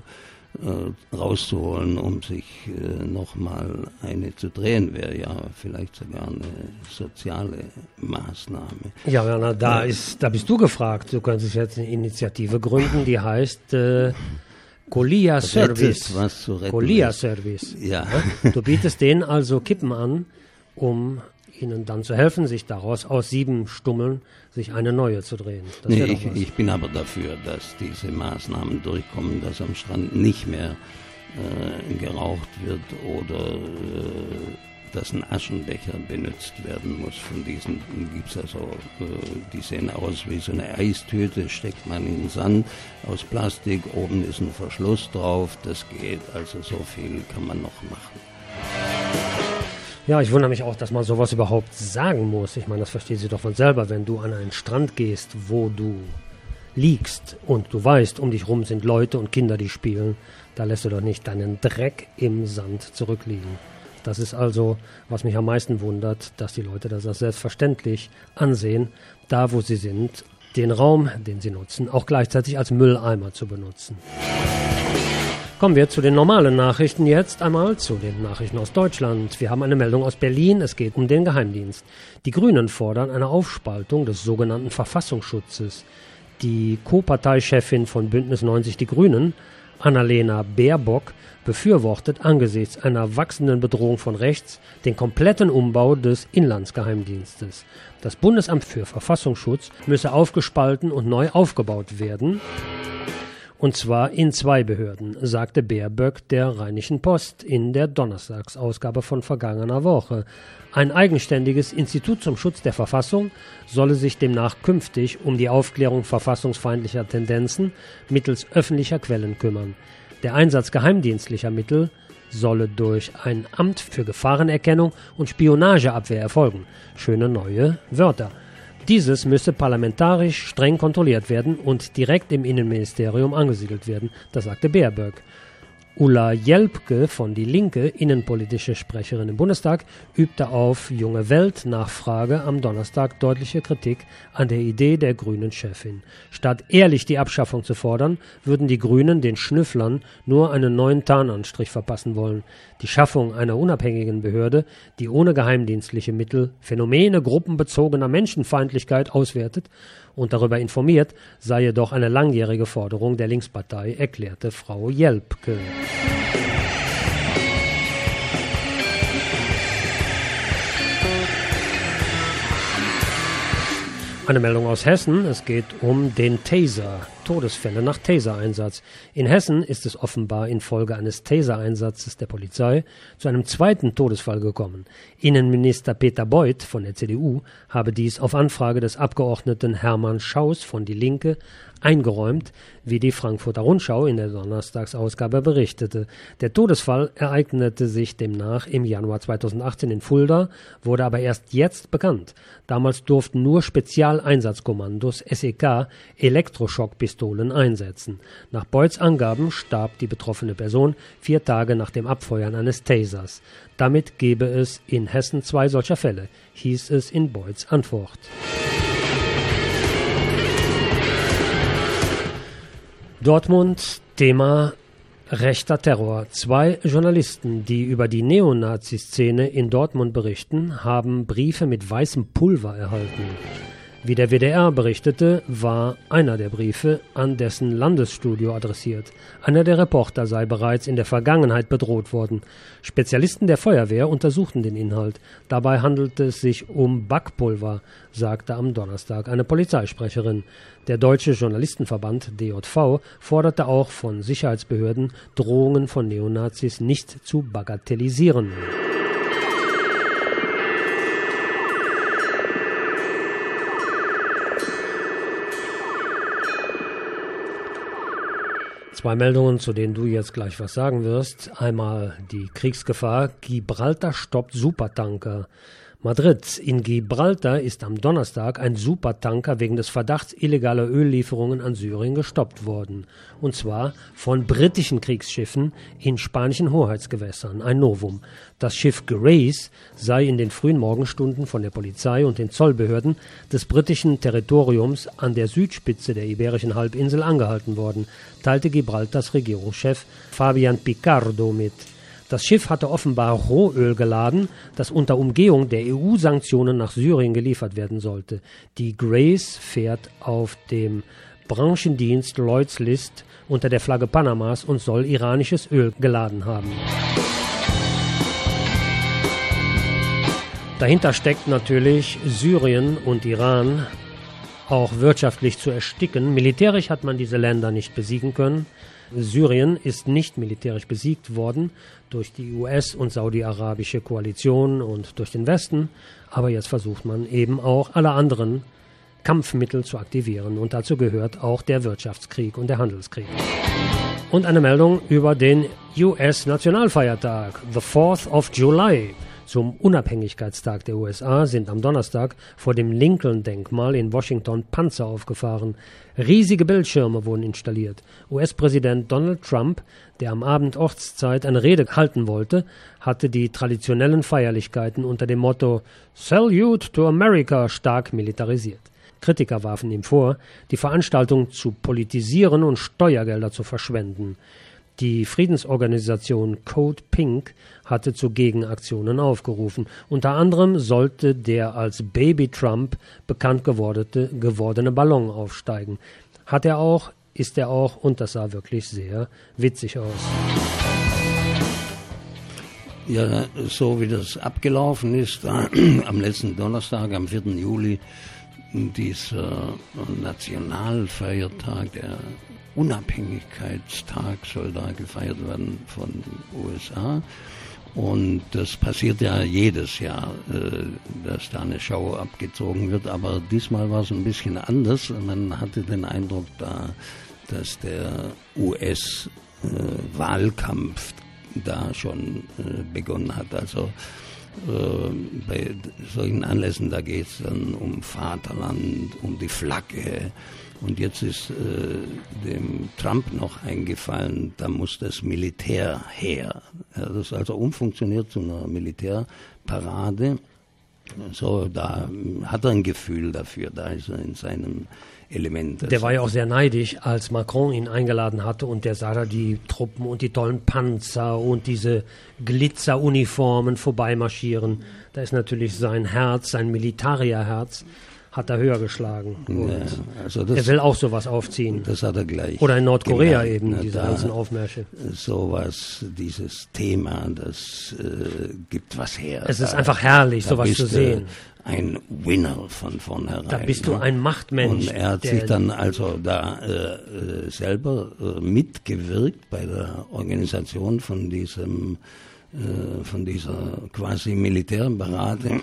rauszuholen, um sich nochmal eine zu drehen, wäre ja vielleicht sogar eine soziale Maßnahme. Ja, Werner, da bist du gefragt. Du könntest jetzt eine Initiative gründen, die heißt Colia Service. Was zu retten Colia ist. Service. Ja. Du bietest denen also Kippen an, um ihnen dann zu helfen, sich daraus aus 7 Stummeln sich eine neue zu drehen. Das ich bin aber dafür, dass diese Maßnahmen durchkommen, dass am Strand nicht mehr geraucht wird oder dass ein Aschenbecher benutzt werden muss. Von diesen gibt es also, die sehen aus wie so eine Eistüte, steckt man in den Sand aus Plastik, oben ist ein Verschluss drauf, das geht, also so viel kann man noch machen. Ja, ich wundere mich auch, dass man sowas überhaupt sagen muss. Ich meine, das versteht sie doch von selber, wenn du an einen Strand gehst, wo du liegst und du weißt, um dich rum sind Leute und Kinder, die spielen, da lässt du doch nicht deinen Dreck im Sand zurückliegen. Das ist also, was mich am meisten wundert, dass die Leute das als selbstverständlich ansehen, da wo sie sind, den Raum, den sie nutzen, auch gleichzeitig als Mülleimer zu benutzen. Kommen wir zu den normalen Nachrichten jetzt einmal, zu den Nachrichten aus Deutschland. Wir haben eine Meldung aus Berlin, es geht um den Geheimdienst. Die Grünen fordern eine Aufspaltung des sogenannten Verfassungsschutzes. Die Co-Parteichefin von Bündnis 90 Die Grünen, Annalena Baerbock, befürwortet angesichts einer wachsenden Bedrohung von rechts den kompletten Umbau des Inlandsgeheimdienstes. Das Bundesamt für Verfassungsschutz müsse aufgespalten und neu aufgebaut werden. Und zwar in 2 Behörden, sagte Baerbock der Rheinischen Post in der Donnerstagsausgabe von vergangener Woche. Ein eigenständiges Institut zum Schutz der Verfassung solle sich demnach künftig um die Aufklärung verfassungsfeindlicher Tendenzen mittels öffentlicher Quellen kümmern. Der Einsatz geheimdienstlicher Mittel solle durch ein Amt für Gefahrenerkennung und Spionageabwehr erfolgen. Schöne neue Wörter. Dieses müsse parlamentarisch streng kontrolliert werden und direkt im Innenministerium angesiedelt werden, das sagte Baerbock. Ulla Jelpke von Die Linke, innenpolitische Sprecherin im Bundestag, übte auf Junge Welt Nachfrage am Donnerstag deutliche Kritik an der Idee der grünen Chefin. Statt ehrlich die Abschaffung zu fordern, würden die Grünen den Schnüfflern nur einen neuen Tarnanstrich verpassen wollen. Die Schaffung einer unabhängigen Behörde, die ohne geheimdienstliche Mittel Phänomene gruppenbezogener Menschenfeindlichkeit auswertet und darüber informiert, sei jedoch eine langjährige Forderung der Linkspartei, erklärte Frau Jelpke. Eine Meldung aus Hessen. Es geht um den Taser. Todesfälle nach Taser-Einsatz. In Hessen ist es offenbar infolge eines Taser-Einsatzes der Polizei zu einem zweiten Todesfall gekommen. Innenminister Peter Beuth von der CDU habe dies auf Anfrage des Abgeordneten Hermann Schaus von Die Linke eingeräumt, wie die Frankfurter Rundschau in der Donnerstagsausgabe berichtete. Der Todesfall ereignete sich demnach im Januar 2018 in Fulda, wurde aber erst jetzt bekannt. Damals durften nur Spezialeinsatzkommandos SEK Elektroschockpistolen einsetzen. Nach Beuths Angaben starb die betroffene Person 4 Tage nach dem Abfeuern eines Tasers. Damit gebe es in Hessen 2 solcher Fälle, hieß es in Beuths Antwort. Dortmund, Thema rechter Terror. 2 Journalisten, die über die Neonazi-Szene in Dortmund berichten, haben Briefe mit weißem Pulver erhalten. Wie der WDR berichtete, war einer der Briefe an dessen Landesstudio adressiert. Einer der Reporter sei bereits in der Vergangenheit bedroht worden. Spezialisten der Feuerwehr untersuchten den Inhalt. Dabei handelte es sich um Backpulver, sagte am Donnerstag eine Polizeisprecherin. Der Deutsche Journalistenverband DJV forderte auch von Sicherheitsbehörden, Drohungen von Neonazis nicht zu bagatellisieren. Zwei Meldungen, zu denen du jetzt gleich was sagen wirst. Einmal die Kriegsgefahr. Gibraltar stoppt Supertanker. Madrid. In Gibraltar ist am Donnerstag ein Supertanker wegen des Verdachts illegaler Öllieferungen an Syrien gestoppt worden. Und zwar von britischen Kriegsschiffen in spanischen Hoheitsgewässern. Ein Novum. Das Schiff Grace sei in den frühen Morgenstunden von der Polizei und den Zollbehörden des britischen Territoriums an der Südspitze der Iberischen Halbinsel angehalten worden, teilte Gibraltars Regierungschef Fabian Picardo mit. Das Schiff hatte offenbar Rohöl geladen, das unter Umgehung der EU-Sanktionen nach Syrien geliefert werden sollte. Die Grace fährt auf dem Branchendienst Lloyd's List unter der Flagge Panamas und soll iranisches Öl geladen haben. Dahinter steckt natürlich Syrien und Iran auch wirtschaftlich zu ersticken. Militärisch hat man diese Länder nicht besiegen können. Syrien ist nicht militärisch besiegt worden durch die US- und saudi-arabische Koalition und durch den Westen, aber jetzt versucht man eben auch alle anderen Kampfmittel zu aktivieren und dazu gehört auch der Wirtschaftskrieg und der Handelskrieg. Und eine Meldung über den US-Nationalfeiertag, the 4th of July. Zum Unabhängigkeitstag der USA sind am Donnerstag vor dem Lincoln-Denkmal in Washington Panzer aufgefahren. Riesige Bildschirme wurden installiert. US-Präsident Donald Trump, der am Abend Ortszeit eine Rede halten wollte, hatte die traditionellen Feierlichkeiten unter dem Motto Salute to America stark militarisiert. Kritiker warfen ihm vor, die Veranstaltung zu politisieren und Steuergelder zu verschwenden. Die Friedensorganisation Code Pink hatte zu Gegenaktionen aufgerufen. Unter anderem sollte der als Baby Trump bekannt gewordene Ballon aufsteigen. Ist er auch und das sah wirklich sehr witzig aus. Ja, so wie das abgelaufen ist, am letzten Donnerstag, am 4. Juli, dieser Nationalfeiertag, der Unabhängigkeitstag soll da gefeiert werden von den USA. Und das passiert ja jedes Jahr, dass da eine Show abgezogen wird. Aber diesmal war es ein bisschen anders. Man hatte den Eindruck, dass der US-Wahlkampf da schon begonnen hat. Also bei solchen Anlässen, da geht es dann um Vaterland, um die Flagge. Und jetzt ist dem Trump noch eingefallen, da muss das Militär her. Ja, das ist also umfunktioniert zu einer Militärparade. So, da hat er ein Gefühl dafür, da ist er in seinem Element. Der war ja auch sehr neidisch, als Macron ihn eingeladen hatte und der sah da die Truppen und die tollen Panzer und diese Glitzeruniformen vorbeimarschieren. Da ist natürlich sein Herz, sein Militarierherz, hat er höher geschlagen. Und ja, also das, er will auch sowas aufziehen. Das hat er gleich. Oder in Nordkorea gemerkt, eben, diese ganzen Aufmärsche. Sowas, dieses Thema, das gibt was her. Es ist einfach herrlich, sowas zu sehen. Ein Winner von vornherein. Da bist du ein Machtmensch. Und er hat sich dann also da selber mitgewirkt bei der Organisation von dieser quasi Militärberatung.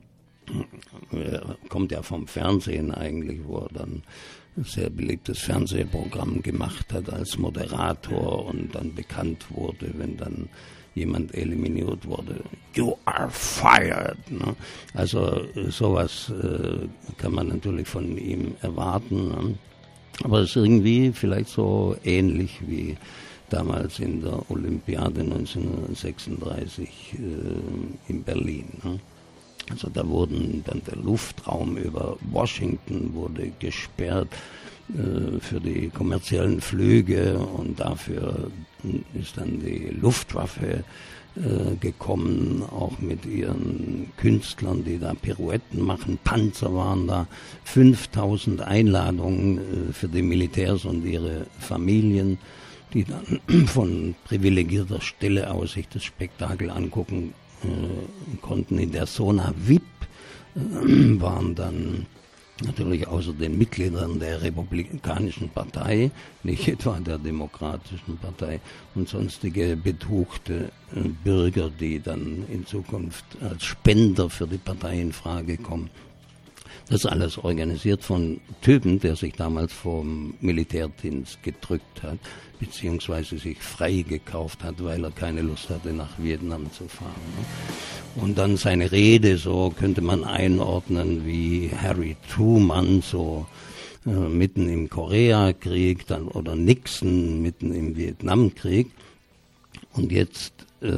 Kommt ja vom Fernsehen eigentlich, wo er dann ein sehr beliebtes Fernsehprogramm gemacht hat als Moderator und dann bekannt wurde, wenn dann jemand eliminiert wurde. You are fired. Ne? Also sowas kann man natürlich von ihm erwarten. Ne? Aber es ist irgendwie vielleicht so ähnlich wie damals in der Olympiade 1936 in Berlin. Ne? Also da wurden dann der Luftraum über Washington wurde gesperrt für die kommerziellen Flüge und dafür ist dann die Luftwaffe gekommen, auch mit ihren Künstlern, die da Pirouetten machen. Panzer waren da, 5000 Einladungen für die Militärs und ihre Familien, die dann von privilegierter Stelle aus sich das Spektakel angucken konnten. In der Zona VIP waren dann natürlich außer den Mitgliedern der Republikanischen Partei, nicht etwa der Demokratischen Partei, und sonstige betuchte Bürger, die dann in Zukunft als Spender für die Partei in Frage kommen. Das alles organisiert von Typen, der sich damals vom Militärdienst gedrückt hat, beziehungsweise sich frei gekauft hat, weil er keine Lust hatte, nach Vietnam zu fahren. Und dann seine Rede, so könnte man einordnen wie Harry Truman, so mitten im Koreakrieg, dann oder Nixon mitten im Vietnamkrieg. Und jetzt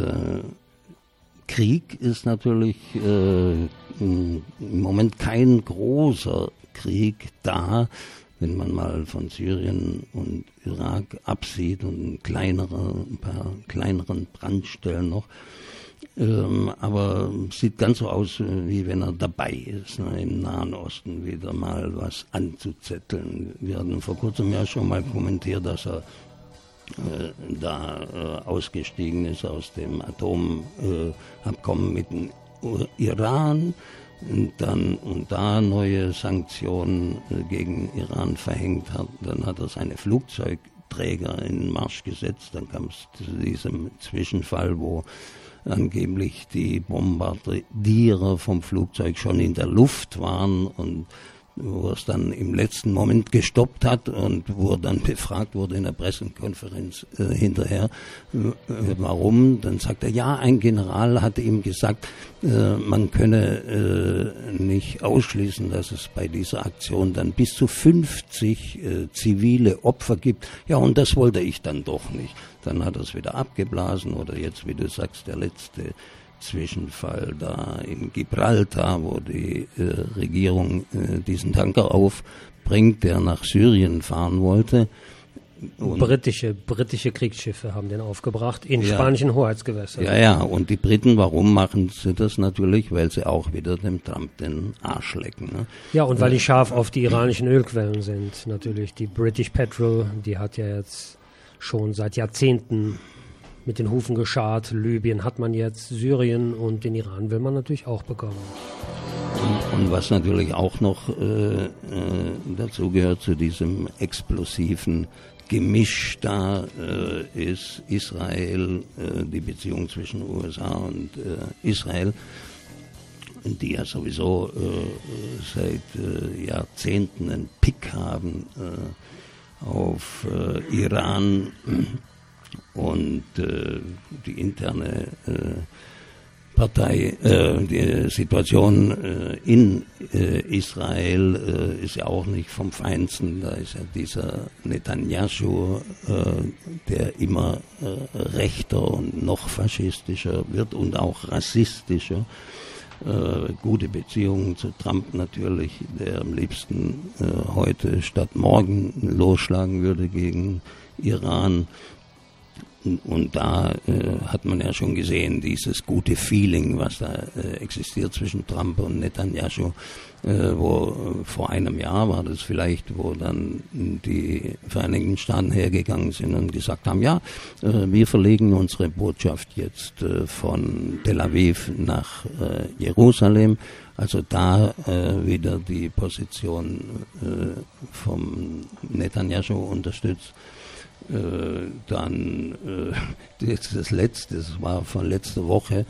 Krieg ist natürlich im Moment kein großer Krieg da, wenn man mal von Syrien und Irak absieht und ein paar kleineren Brandstellen noch. Aber sieht ganz so aus, wie wenn er dabei ist, ne, im Nahen Osten wieder mal was anzuzetteln. Wir hatten vor kurzem ja schon mal kommentiert, dass er ausgestiegen ist aus dem Atomabkommen mit dem Iran und da neue Sanktionen gegen Iran verhängt hat. Dann hat er seine Flugzeugträger in den Marsch gesetzt. Dann kam es zu diesem Zwischenfall, wo angeblich die Bombardierer vom Flugzeug schon in der Luft waren und wo es dann im letzten Moment gestoppt hat und wo er dann befragt wurde in der Pressekonferenz hinterher, warum, dann sagt er, ja, ein General hatte ihm gesagt, man könne nicht ausschließen, dass es bei dieser Aktion dann bis zu 50 zivile Opfer gibt. Ja, und das wollte ich dann doch nicht. Dann hat er es wieder abgeblasen oder jetzt, wie du sagst, der letzte Zwischenfall da in Gibraltar, wo die Regierung diesen Tanker aufbringt, der nach Syrien fahren wollte. Und britische Kriegsschiffe haben den aufgebracht in spanischen Hoheitsgewässern. Ja, und die Briten, warum machen sie das natürlich? Weil sie auch wieder dem Trump den Arsch lecken. Ne? Ja, und weil die scharf auf die iranischen Ölquellen sind. Natürlich die British Petrol, die hat ja jetzt schon seit Jahrzehnten mit den Hufen geschart. Libyen hat man jetzt, Syrien und den Iran will man natürlich auch bekommen. Und was natürlich auch noch dazu gehört, zu diesem explosiven Gemisch da, ist Israel, die Beziehung zwischen USA und Israel, die ja sowieso seit Jahrzehnten einen Pick haben auf Iran. Und die interne die Situation in Israel ist ja auch nicht vom Feinsten. Da ist ja dieser Netanyahu, der immer rechter und noch faschistischer wird und auch rassistischer. Gute Beziehungen zu Trump natürlich, der am liebsten heute statt morgen losschlagen würde gegen Iran. Und da hat man ja schon gesehen, dieses gute Feeling, was da existiert zwischen Trump und Netanyahu, wo vor einem Jahr war das vielleicht, wo dann die Vereinigten Staaten hergegangen sind und gesagt haben, ja, wir verlegen unsere Botschaft jetzt von Tel Aviv nach Jerusalem. Also da wieder die Position vom Netanyahu unterstützt. Dann das war von letzter Woche,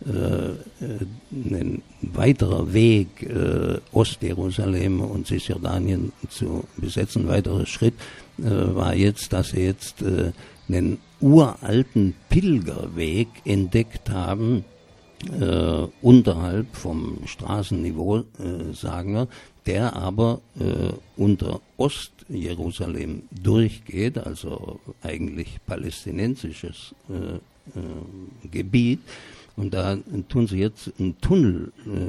ein weiterer Weg, Ostjerusalem und Cisjordanien zu besetzen. Ein weiterer Schritt war jetzt, dass sie jetzt einen uralten Pilgerweg entdeckt haben, unterhalb vom Straßenniveau, sagen wir, der aber unter Ostjerusalem durchgeht, also eigentlich palästinensisches Gebiet. Und da tun sie jetzt einen Tunnel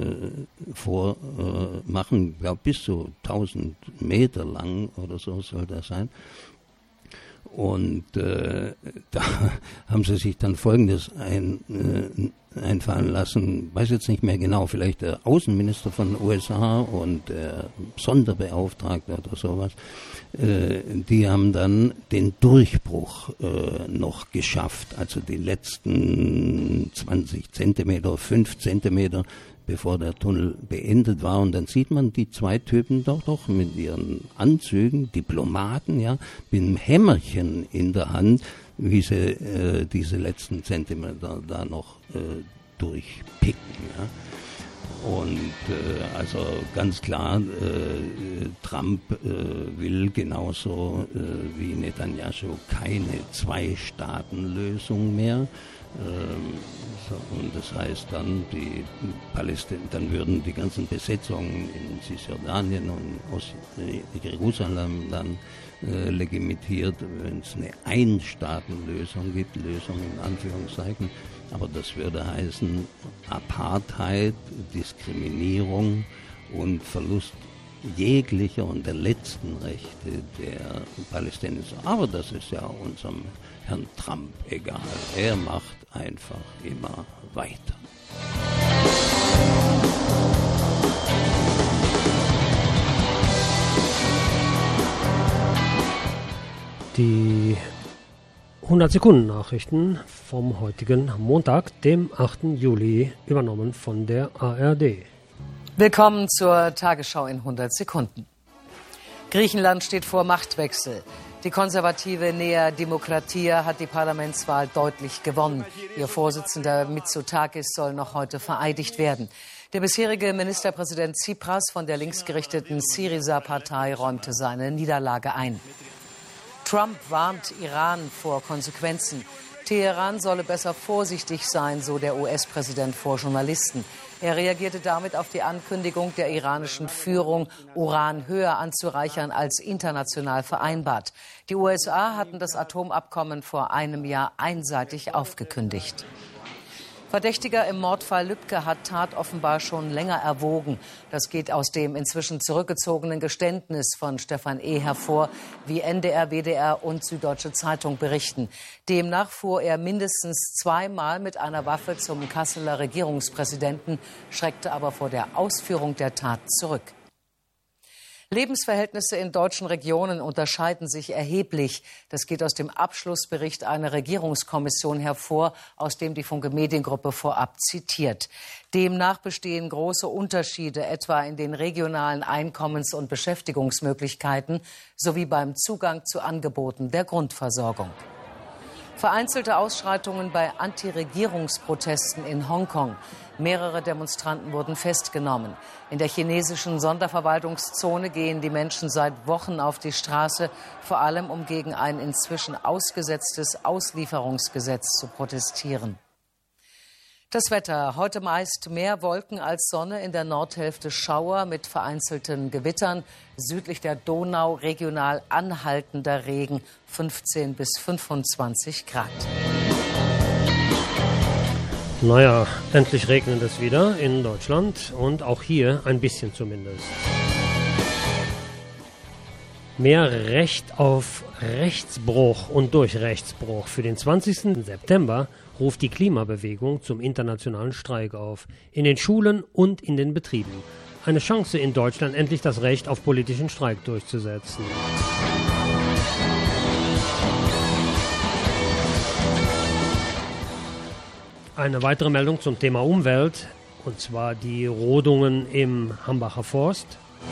vormachen, ich glaube bis zu 1000 Meter lang oder so soll das sein. Und da haben sie sich dann Folgendes einfallen lassen, weiß jetzt nicht mehr genau, vielleicht der Außenminister von den USA und der Sonderbeauftragte oder sowas, die haben dann den Durchbruch noch geschafft, also die letzten 20 Zentimeter, 5 Zentimeter, bevor der Tunnel beendet war. Und dann sieht man die zwei Typen doch mit ihren Anzügen, Diplomaten, ja, mit einem Hämmerchen in der Hand, wie sie diese letzten Zentimeter da noch durchpicken. Ja. Und also ganz klar, Trump will genauso wie Netanyahu keine Zwei-Staaten-Lösung mehr. Und das heißt dann, dann würden die ganzen Besetzungen in Cisjordanien und Jerusalem dann legitimiert, wenn es eine Ein-Staaten-Lösung gibt, Lösung in Anführungszeichen. Aber das würde heißen Apartheid, Diskriminierung und Verlust jeglicher und der letzten Rechte der Palästinenser. Aber das ist ja unserem Herrn Trump egal. Er macht einfach immer weiter. Die 100-Sekunden-Nachrichten vom heutigen Montag, dem 8. Juli, übernommen von der ARD. Willkommen zur Tagesschau in 100 Sekunden. Griechenland steht vor Machtwechsel. Die konservative Nea Demokratia hat die Parlamentswahl deutlich gewonnen. Ihr Vorsitzender Mitsotakis soll noch heute vereidigt werden. Der bisherige Ministerpräsident Tsipras von der linksgerichteten Syriza-Partei räumte seine Niederlage ein. Trump warnt Iran vor Konsequenzen. Teheran solle besser vorsichtig sein, so der US-Präsident vor Journalisten. Er reagierte damit auf die Ankündigung der iranischen Führung, Uran höher anzureichern als international vereinbart. Die USA hatten das Atomabkommen vor einem Jahr einseitig aufgekündigt. Verdächtiger im Mordfall Lübcke hat Tat offenbar schon länger erwogen. Das geht aus dem inzwischen zurückgezogenen Geständnis von Stefan E. hervor, wie NDR, WDR und Süddeutsche Zeitung berichten. Demnach fuhr er mindestens zweimal mit einer Waffe zum Kasseler Regierungspräsidenten, schreckte aber vor der Ausführung der Tat zurück. Lebensverhältnisse in deutschen Regionen unterscheiden sich erheblich. Das geht aus dem Abschlussbericht einer Regierungskommission hervor, aus dem die Funke Mediengruppe vorab zitiert. Demnach bestehen große Unterschiede, etwa in den regionalen Einkommens- und Beschäftigungsmöglichkeiten sowie beim Zugang zu Angeboten der Grundversorgung. Vereinzelte Ausschreitungen bei Anti-Regierungsprotesten in Hongkong. Mehrere Demonstranten wurden festgenommen. In der chinesischen Sonderverwaltungszone gehen die Menschen seit Wochen auf die Straße, vor allem um gegen ein inzwischen ausgesetztes Auslieferungsgesetz zu protestieren. Das Wetter. Heute meist mehr Wolken als Sonne, in der Nordhälfte Schauer mit vereinzelten Gewittern. Südlich der Donau regional anhaltender Regen, 15 bis 25 Grad. Naja, endlich regnet es wieder in Deutschland und auch hier ein bisschen zumindest. Mehr Recht auf Rechtsbruch und durch Rechtsbruch. Für den 20. September ruft die Klimabewegung zum internationalen Streik auf. In den Schulen und in den Betrieben. Eine Chance in Deutschland, endlich das Recht auf politischen Streik durchzusetzen. Eine weitere Meldung zum Thema Umwelt, und zwar die Rodungen im Hambacher Forst.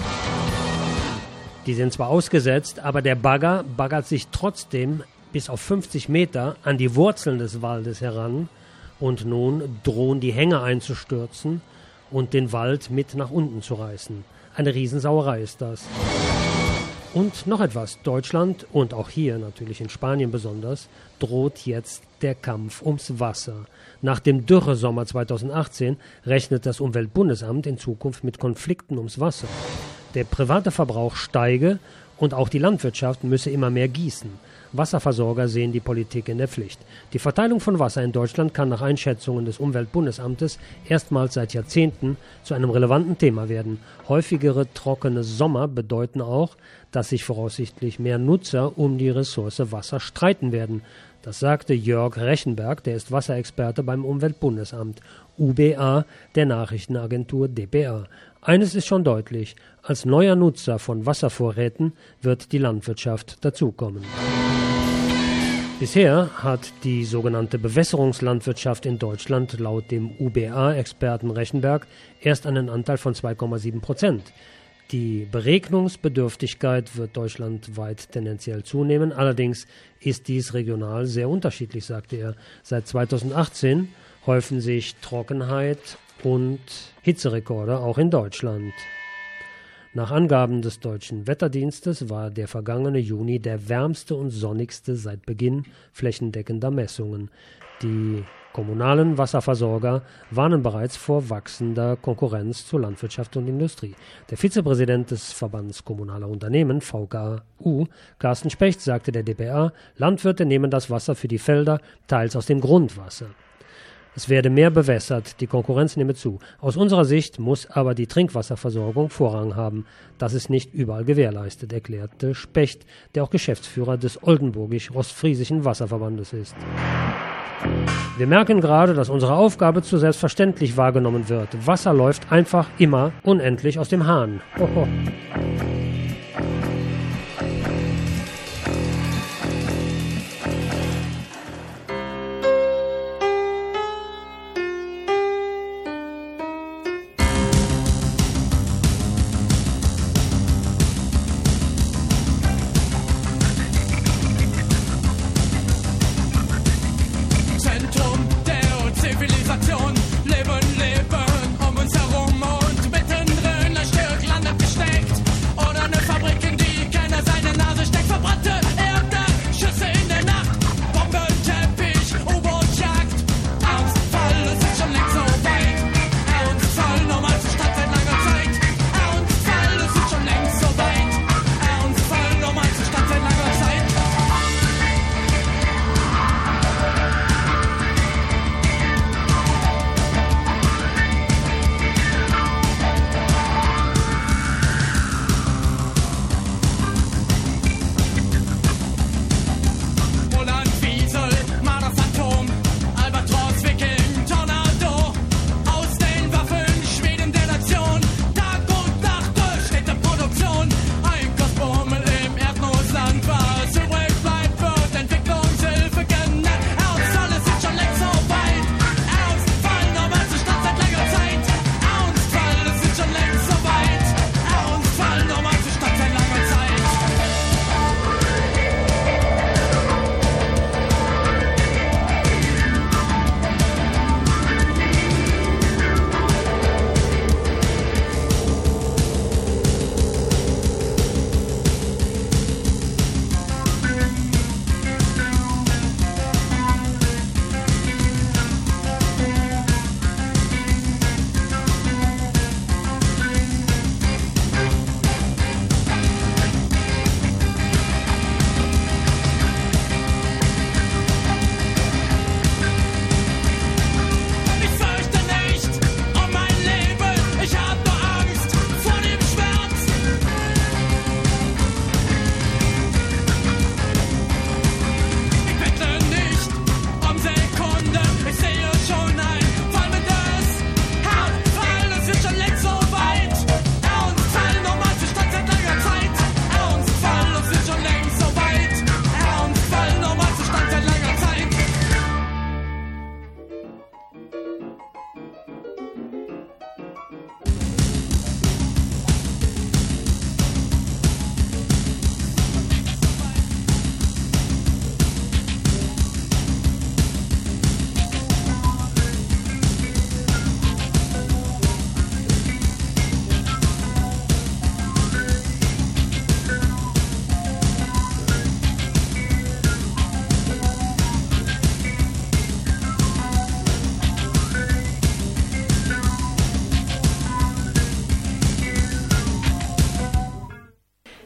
Die sind zwar ausgesetzt, aber der Bagger baggert sich trotzdem bis auf 50 Meter an die Wurzeln des Waldes heran und nun drohen die Hänge einzustürzen und den Wald mit nach unten zu reißen. Eine Riesensauerei ist das. Und noch etwas, Deutschland und auch hier natürlich in Spanien besonders, droht jetzt der Kampf ums Wasser. Nach dem Dürresommer 2018 rechnet das Umweltbundesamt in Zukunft mit Konflikten ums Wasser. Der private Verbrauch steige und auch die Landwirtschaft müsse immer mehr gießen. Wasserversorger sehen die Politik in der Pflicht. Die Verteilung von Wasser in Deutschland kann nach Einschätzungen des Umweltbundesamtes erstmals seit Jahrzehnten zu einem relevanten Thema werden. Häufigere trockene Sommer bedeuten auch, dass sich voraussichtlich mehr Nutzer um die Ressource Wasser streiten werden. Das sagte Jörg Rechenberg, der ist Wasserexperte beim Umweltbundesamt, UBA, der Nachrichtenagentur dpa. Eines ist schon deutlich, als neuer Nutzer von Wasservorräten wird die Landwirtschaft dazukommen. Bisher hat die sogenannte Bewässerungslandwirtschaft in Deutschland laut dem UBA-Experten Rechenberg erst einen Anteil von 2,7%. Die Beregnungsbedürftigkeit wird deutschlandweit tendenziell zunehmen, allerdings ist dies regional sehr unterschiedlich, sagte er. Seit 2018 häufen sich Trockenheit und Hitzerekorde auch in Deutschland. Nach Angaben des Deutschen Wetterdienstes war der vergangene Juni der wärmste und sonnigste seit Beginn flächendeckender Messungen. Die kommunalen Wasserversorger warnen bereits vor wachsender Konkurrenz zur Landwirtschaft und Industrie. Der Vizepräsident des Verbands Kommunaler Unternehmen, VKU, Carsten Specht, sagte der dpa, Landwirte nehmen das Wasser für die Felder teils aus dem Grundwasser. Es werde mehr bewässert, die Konkurrenz nehme zu. Aus unserer Sicht muss aber die Trinkwasserversorgung Vorrang haben. Das ist nicht überall gewährleistet, erklärte Specht, der auch Geschäftsführer des Oldenburgisch-Ostfriesischen Wasserverbandes ist. Wir merken gerade, dass unsere Aufgabe zu selbstverständlich wahrgenommen wird. Wasser läuft einfach immer unendlich aus dem Hahn. Hoho. Leben, um uns herum und mittendrin ein Stück Land abgesteckt.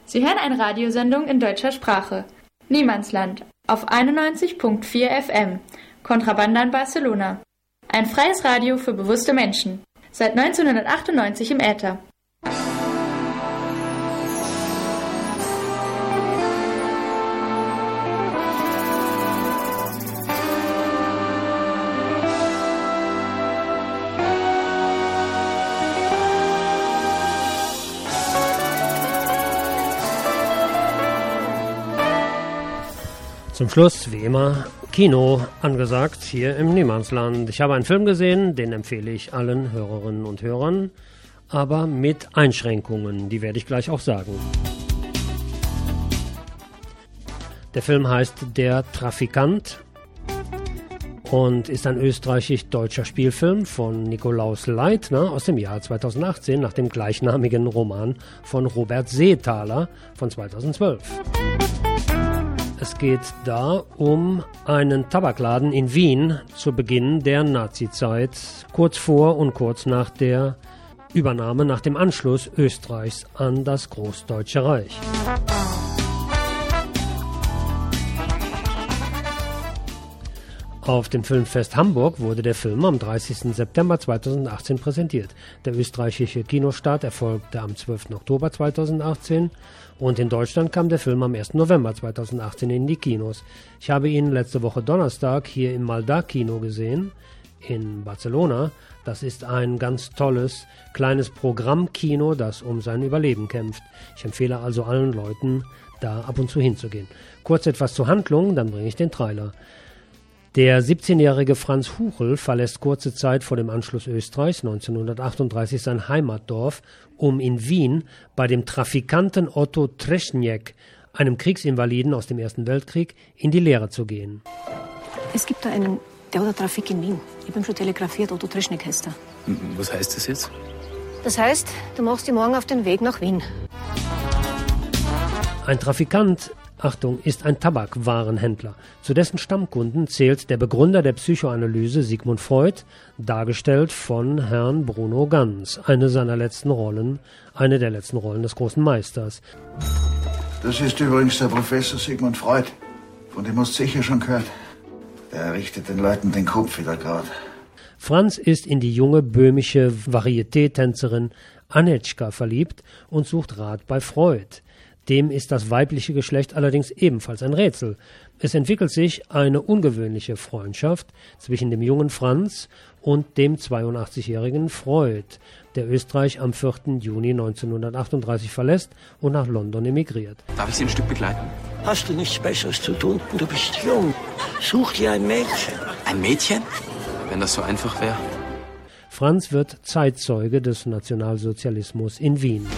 Sie hören eine Radiosendung in deutscher Sprache. Niemandsland auf 91.4 FM. Kontrabanda in Barcelona. Ein freies Radio für bewusste Menschen. Seit 1998 im Äther. Zum Schluss, wie immer, Kino angesagt hier im Niemandsland. Ich habe einen Film gesehen, den empfehle ich allen Hörerinnen und Hörern, aber mit Einschränkungen, die werde ich gleich auch sagen. Der Film heißt Der Trafikant und ist ein österreichisch-deutscher Spielfilm von Nikolaus Leitner aus dem Jahr 2018 nach dem gleichnamigen Roman von Robert Seethaler von 2012. Es geht da um einen Tabakladen in Wien zu Beginn der Nazizeit, kurz vor und kurz nach der Übernahme, nach dem Anschluss Österreichs an das Großdeutsche Reich. Auf dem Filmfest Hamburg wurde der Film am 30. September 2018 präsentiert. Der österreichische Kinostart erfolgte am 12. Oktober 2018 und in Deutschland kam der Film am 1. November 2018 in die Kinos. Ich habe ihn letzte Woche Donnerstag hier im Maldar-Kino gesehen, in Barcelona. Das ist ein ganz tolles, kleines Programmkino, das um sein Überleben kämpft. Ich empfehle also allen Leuten, da ab und zu hinzugehen. Kurz etwas zur Handlung, dann bringe ich den Trailer. Der 17-jährige Franz Huchel verlässt kurze Zeit vor dem Anschluss Österreichs 1938 sein Heimatdorf, um in Wien bei dem Trafikanten Otto Treschniek, einem Kriegsinvaliden aus dem Ersten Weltkrieg, in die Lehre zu gehen. Es gibt da einen, der hat Trafik in Wien. Ich habe ihn schon telegrafiert, Otto Treschniek heißt er. Was heißt das jetzt? Das heißt, du machst dich morgen auf den Weg nach Wien. Ein Trafikant, Achtung, ist ein Tabakwarenhändler. Zu dessen Stammkunden zählt der Begründer der Psychoanalyse Sigmund Freud, dargestellt von Herrn Bruno Ganz, eine der letzten Rollen des großen Meisters. Das ist übrigens der Professor Sigmund Freud, von dem hast du sicher schon gehört. Der richtet den Leuten den Kopf wieder gerade. Franz ist in die junge böhmische Varieté-Tänzerin Anetschka verliebt und sucht Rat bei Freud. Dem ist das weibliche Geschlecht allerdings ebenfalls ein Rätsel. Es entwickelt sich eine ungewöhnliche Freundschaft zwischen dem jungen Franz und dem 82-jährigen Freud, der Österreich am 4. Juni 1938 verlässt und nach London emigriert. Darf ich Sie ein Stück begleiten? Hast du nichts Besseres zu tun? Du bist jung. Such dir ein Mädchen. Ein Mädchen? Wenn das so einfach wäre. Franz wird Zeitzeuge des Nationalsozialismus in Wien.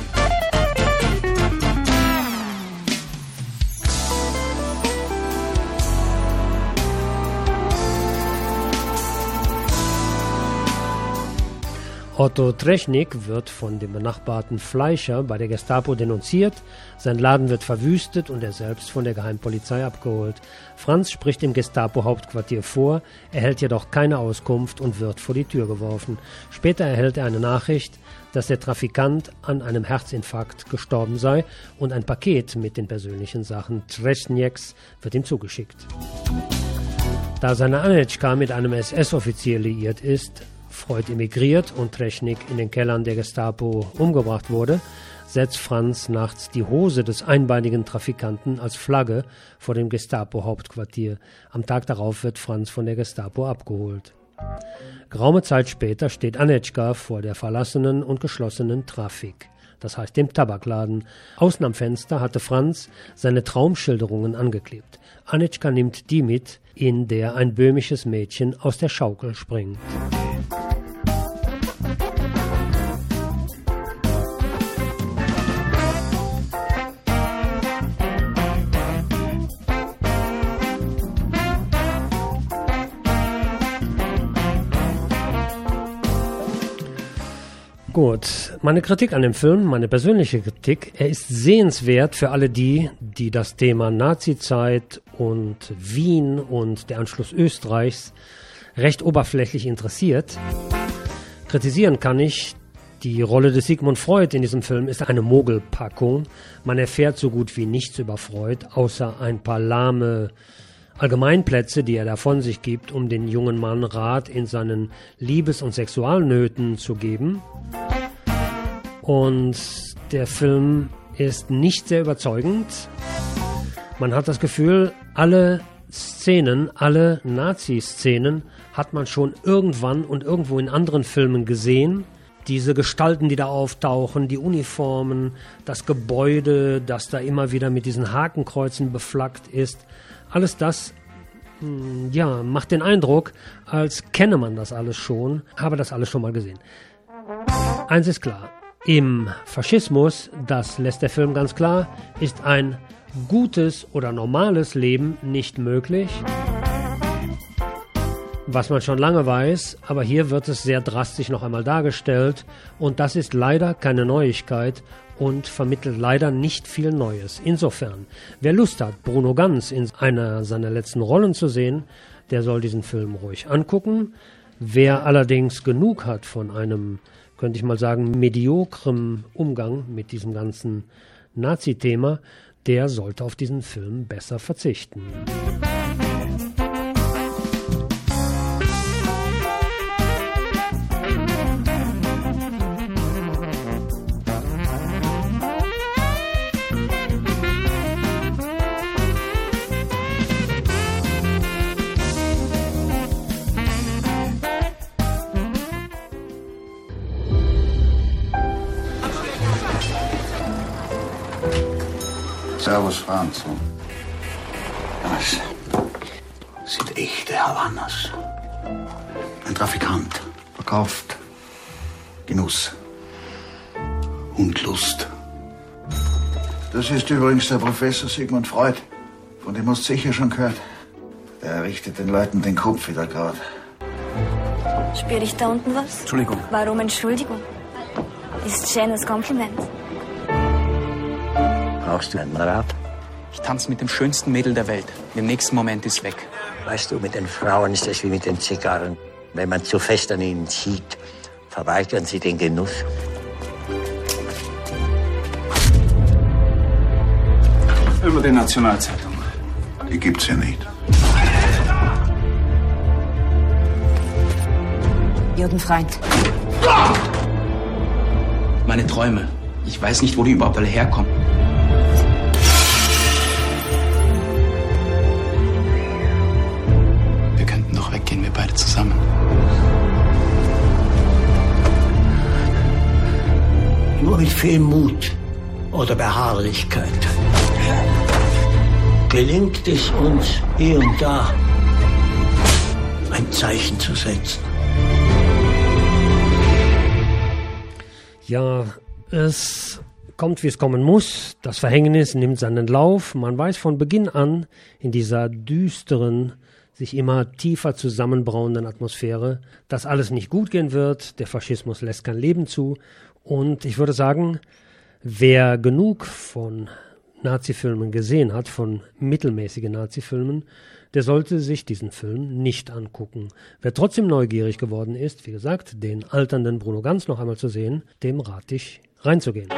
Otto Treschniek wird von dem benachbarten Fleischer bei der Gestapo denunziert, sein Laden wird verwüstet und er selbst von der Geheimpolizei abgeholt. Franz spricht im Gestapo-Hauptquartier vor, erhält jedoch keine Auskunft und wird vor die Tür geworfen. Später erhält er eine Nachricht, dass der Trafikant an einem Herzinfarkt gestorben sei und ein Paket mit den persönlichen Sachen Treschnieks wird ihm zugeschickt. Da seine Anetschka mit einem SS-Offizier liiert ist, Freud emigriert und Treschniek in den Kellern der Gestapo umgebracht wurde, setzt Franz nachts die Hose des einbeinigen Trafikanten als Flagge vor dem Gestapo-Hauptquartier. Am Tag darauf wird Franz von der Gestapo abgeholt. Geraume Zeit später steht Anetschka vor der verlassenen und geschlossenen Trafik, das heißt dem Tabakladen. Außen am Fenster hatte Franz seine Traumschilderungen angeklebt. Anetschka nimmt die mit, in der ein böhmisches Mädchen aus der Schaukel springt. Gut, meine Kritik an dem Film, meine persönliche Kritik, er ist sehenswert für alle die das Thema Nazizeit und Wien und der Anschluss Österreichs recht oberflächlich interessiert. Kritisieren kann ich Die Rolle des Sigmund Freud in diesem Film ist eine Mogelpackung. Man erfährt so gut wie nichts über Freud, außer ein paar lahme Allgemeinplätze, die er da von sich gibt, um den jungen Mann Rat in seinen Liebes- und Sexualnöten zu geben. Und der Film ist nicht sehr überzeugend. Man hat das Gefühl, alle Szenen, alle Nazi-Szenen hat man schon irgendwann und irgendwo in anderen Filmen gesehen. Diese Gestalten, die da auftauchen, die Uniformen, das Gebäude, das da immer wieder mit diesen Hakenkreuzen beflaggt ist. Alles das, ja, macht den Eindruck, als kenne man das alles schon, habe das alles schon mal gesehen. Eins ist klar, im Faschismus, das lässt der Film ganz klar, ist ein gutes oder normales Leben nicht möglich. Was man schon lange weiß, aber hier wird es sehr drastisch noch einmal dargestellt und das ist leider keine Neuigkeit und vermittelt leider nicht viel Neues. Insofern, wer Lust hat, Bruno Ganz in einer seiner letzten Rollen zu sehen, der soll diesen Film ruhig angucken. Wer allerdings genug hat von einem, könnte ich mal sagen, mediokrem Umgang mit diesem ganzen Nazi-Thema, der sollte auf diesen Film besser verzichten. Servus, Franz. Das sind echte Havannas. Ein Trafikant verkauft Genuss und Lust. Das ist übrigens der Professor Sigmund Freud. Von dem hast du sicher schon gehört. Der richtet den Leuten den Kopf wieder gerade. Spüre ich da unten was? Entschuldigung. Warum Entschuldigung? Ist ein schönes Kompliment. Brauchst du einen Rat? Ich tanze mit dem schönsten Mädel der Welt. Im nächsten Moment ist weg. Weißt du, mit den Frauen ist es wie mit den Zigarren. Wenn man zu fest an ihnen zieht, verweigern sie den Genuss. Über die Nationalzeitung. Die gibt's ja nicht. Judenfreund. Meine Träume. Ich weiß nicht, wo die überhaupt alle herkommen. Wir könnten doch weggehen, wir beide zusammen. Nur mit viel Mut oder Beharrlichkeit gelingt es uns, hier und da ein Zeichen zu setzen. Ja, es kommt, wie es kommen muss. Das Verhängnis nimmt seinen Lauf. Man weiß von Beginn an, in dieser düsteren, sich immer tiefer zusammenbrauenden Atmosphäre, dass alles nicht gut gehen wird. Der Faschismus lässt kein Leben zu. Und ich würde sagen, wer genug von Nazi-Filmen gesehen hat, von mittelmäßigen Nazi-Filmen, der sollte sich diesen Film nicht angucken. Wer trotzdem neugierig geworden ist, wie gesagt, den alternden Bruno Ganz noch einmal zu sehen, dem rate ich, reinzugehen.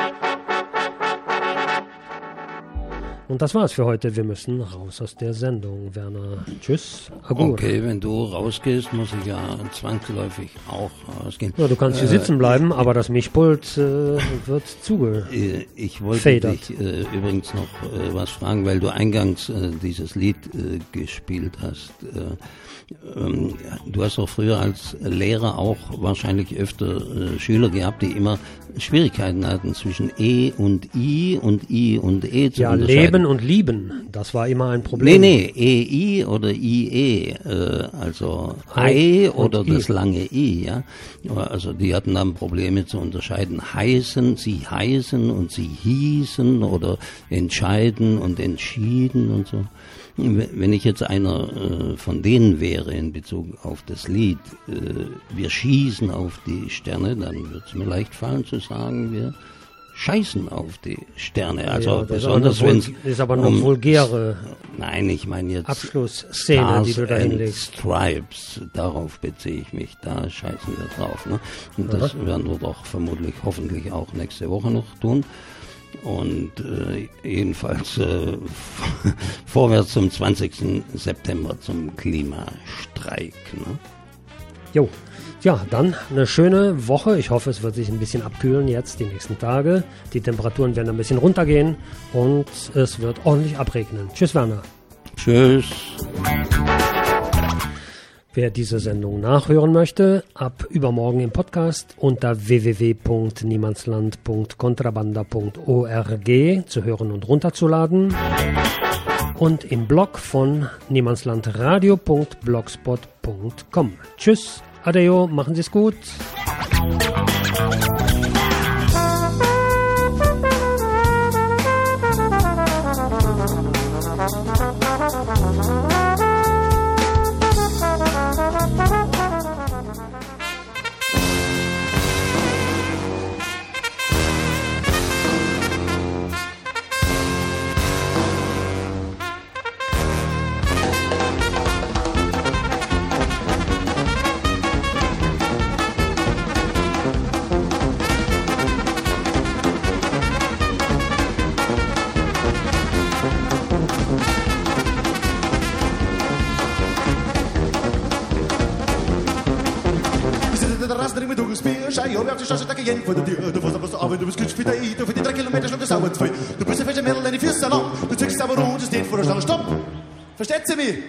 Und das war's für heute. Wir müssen raus aus der Sendung. Werner, tschüss, agur. Okay, wenn du rausgehst, muss ich ja zwangsläufig auch rausgehen. Ja, du kannst hier sitzen bleiben, aber das Mischpult wird zugefedert. Ich wollte dich übrigens noch was fragen, weil du eingangs dieses Lied gespielt hast. Du hast doch früher als Lehrer auch wahrscheinlich öfter Schüler gehabt, die immer Schwierigkeiten hatten zwischen E und I und I und E zu unterscheiden. Ja, Leben und Lieben, das war immer ein Problem. Nee, EI oder IE, also Ei oder das lange I, ja. Also die hatten dann Probleme zu unterscheiden. Sie heißen und sie hießen oder entscheiden und entschieden und so. Wenn ich jetzt einer von denen wäre in Bezug auf das Lied, wir schießen auf die Sterne, dann wird es mir leicht fallen zu sagen, wir scheißen auf die Sterne. Also ja, besonders wenn es ist aber noch vulgäre. Nein, ich meine jetzt Abschlussszene, Stars die du da hinlegst. Stripes, darauf beziehe ich mich. Da scheißen wir drauf. Ne? Und das werden wir doch vermutlich, hoffentlich auch nächste Woche noch tun. Und jedenfalls vorwärts zum 20. September zum Klimastreik. Ne? Jo. Ja, dann eine schöne Woche. Ich hoffe, es wird sich ein bisschen abkühlen jetzt die nächsten Tage. Die Temperaturen werden ein bisschen runtergehen und es wird ordentlich abregnen. Tschüss, Werner. Tschüss. Wer diese Sendung nachhören möchte, ab übermorgen im Podcast unter www.niemandsland.contrabanda.org zu hören und runterzuladen und im Blog von niemandslandradio.blogspot.com. Tschüss. Adeo, machen Sie es gut. Schau, ich hab auf die Straße, da gehen vor der Tür. Du fährst aber so ab, du bist glücklich wie der I. Du für die 3 Kilometer schluckt das sauer 2. Du bist ein fester Mädel, deine Füße lang. Du ziehst aber rund, steht vor der Stange. Stopp! Versteht sie mich?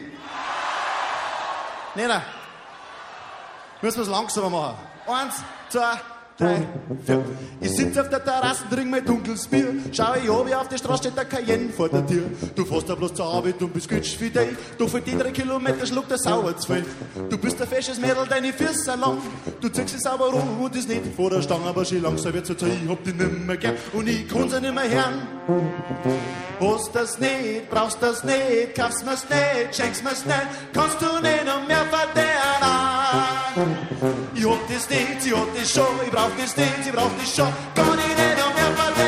Nena, müssen wir es langsamer machen. 1, 2, 3, 4. Ich sitz auf der Terrasse, trink mein dunkles Bier. Schau ich oben auf die Straße, steht der Cayenne vor der Tür. Du fährst da bloß zur Arbeit und bist glücklich wie der I. Du für die 3 Kilometer schluckt das sauer 2. Du bist ein fesches Mädel, deine Füße sind lang. Du ziehst es sauber rum und ist nicht vor der Stange. Aber schon langsam wird's so Zeit, ich hab dich nimmer gern und ich kann's nicht mehr hören. Hast das nicht, brauchst das nicht, kaufst mir's nicht, schenkst mir's nicht, kannst du nicht noch mehr verdienen. Ich hab das nicht, sie hat das schon, ich brauch das nicht, sie braucht das schon, kann ich nicht noch mehr verdienen.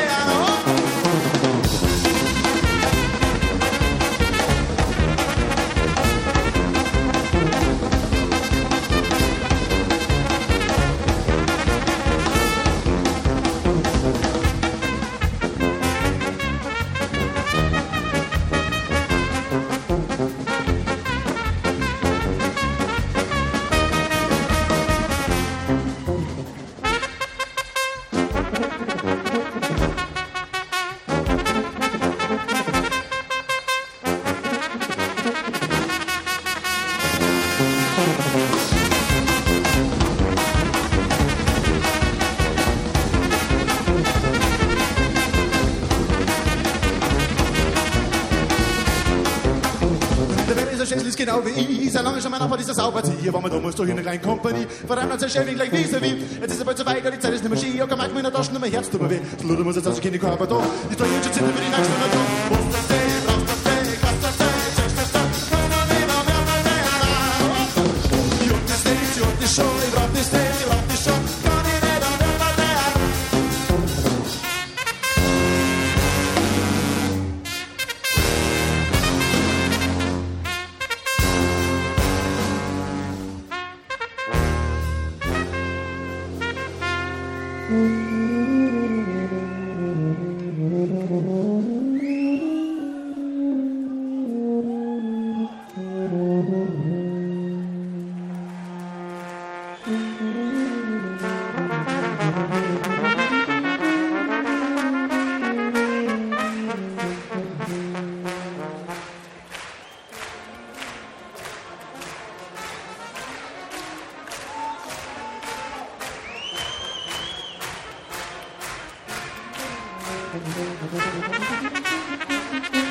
Genau wie ich, so lange schon mein Nachbar dieser Sauberzieher, war mir damals doch in einer kleinen Company, verreimt uns ein Chevy gleich vis-à-vis. Jetzt ist er bald so weit, die Zeit ist nicht mehr ski, ja, kann manchmal in der Tasche nur mein Herz tut mir weh. Das Luder muss jetzt aus, ich kenne Körper da, ich trage jetzt schon Zitter für die nächste Nacht. Was das Tee, brauchst das Tee, kannst das Tee, checkst das Tee, kannst du nicht noch mehr verdienen. Ich hab das nicht, ich hab das schon, ich brauch das nicht, ich brauch das schon, kann ich nicht noch mehr verdienen. Thank you.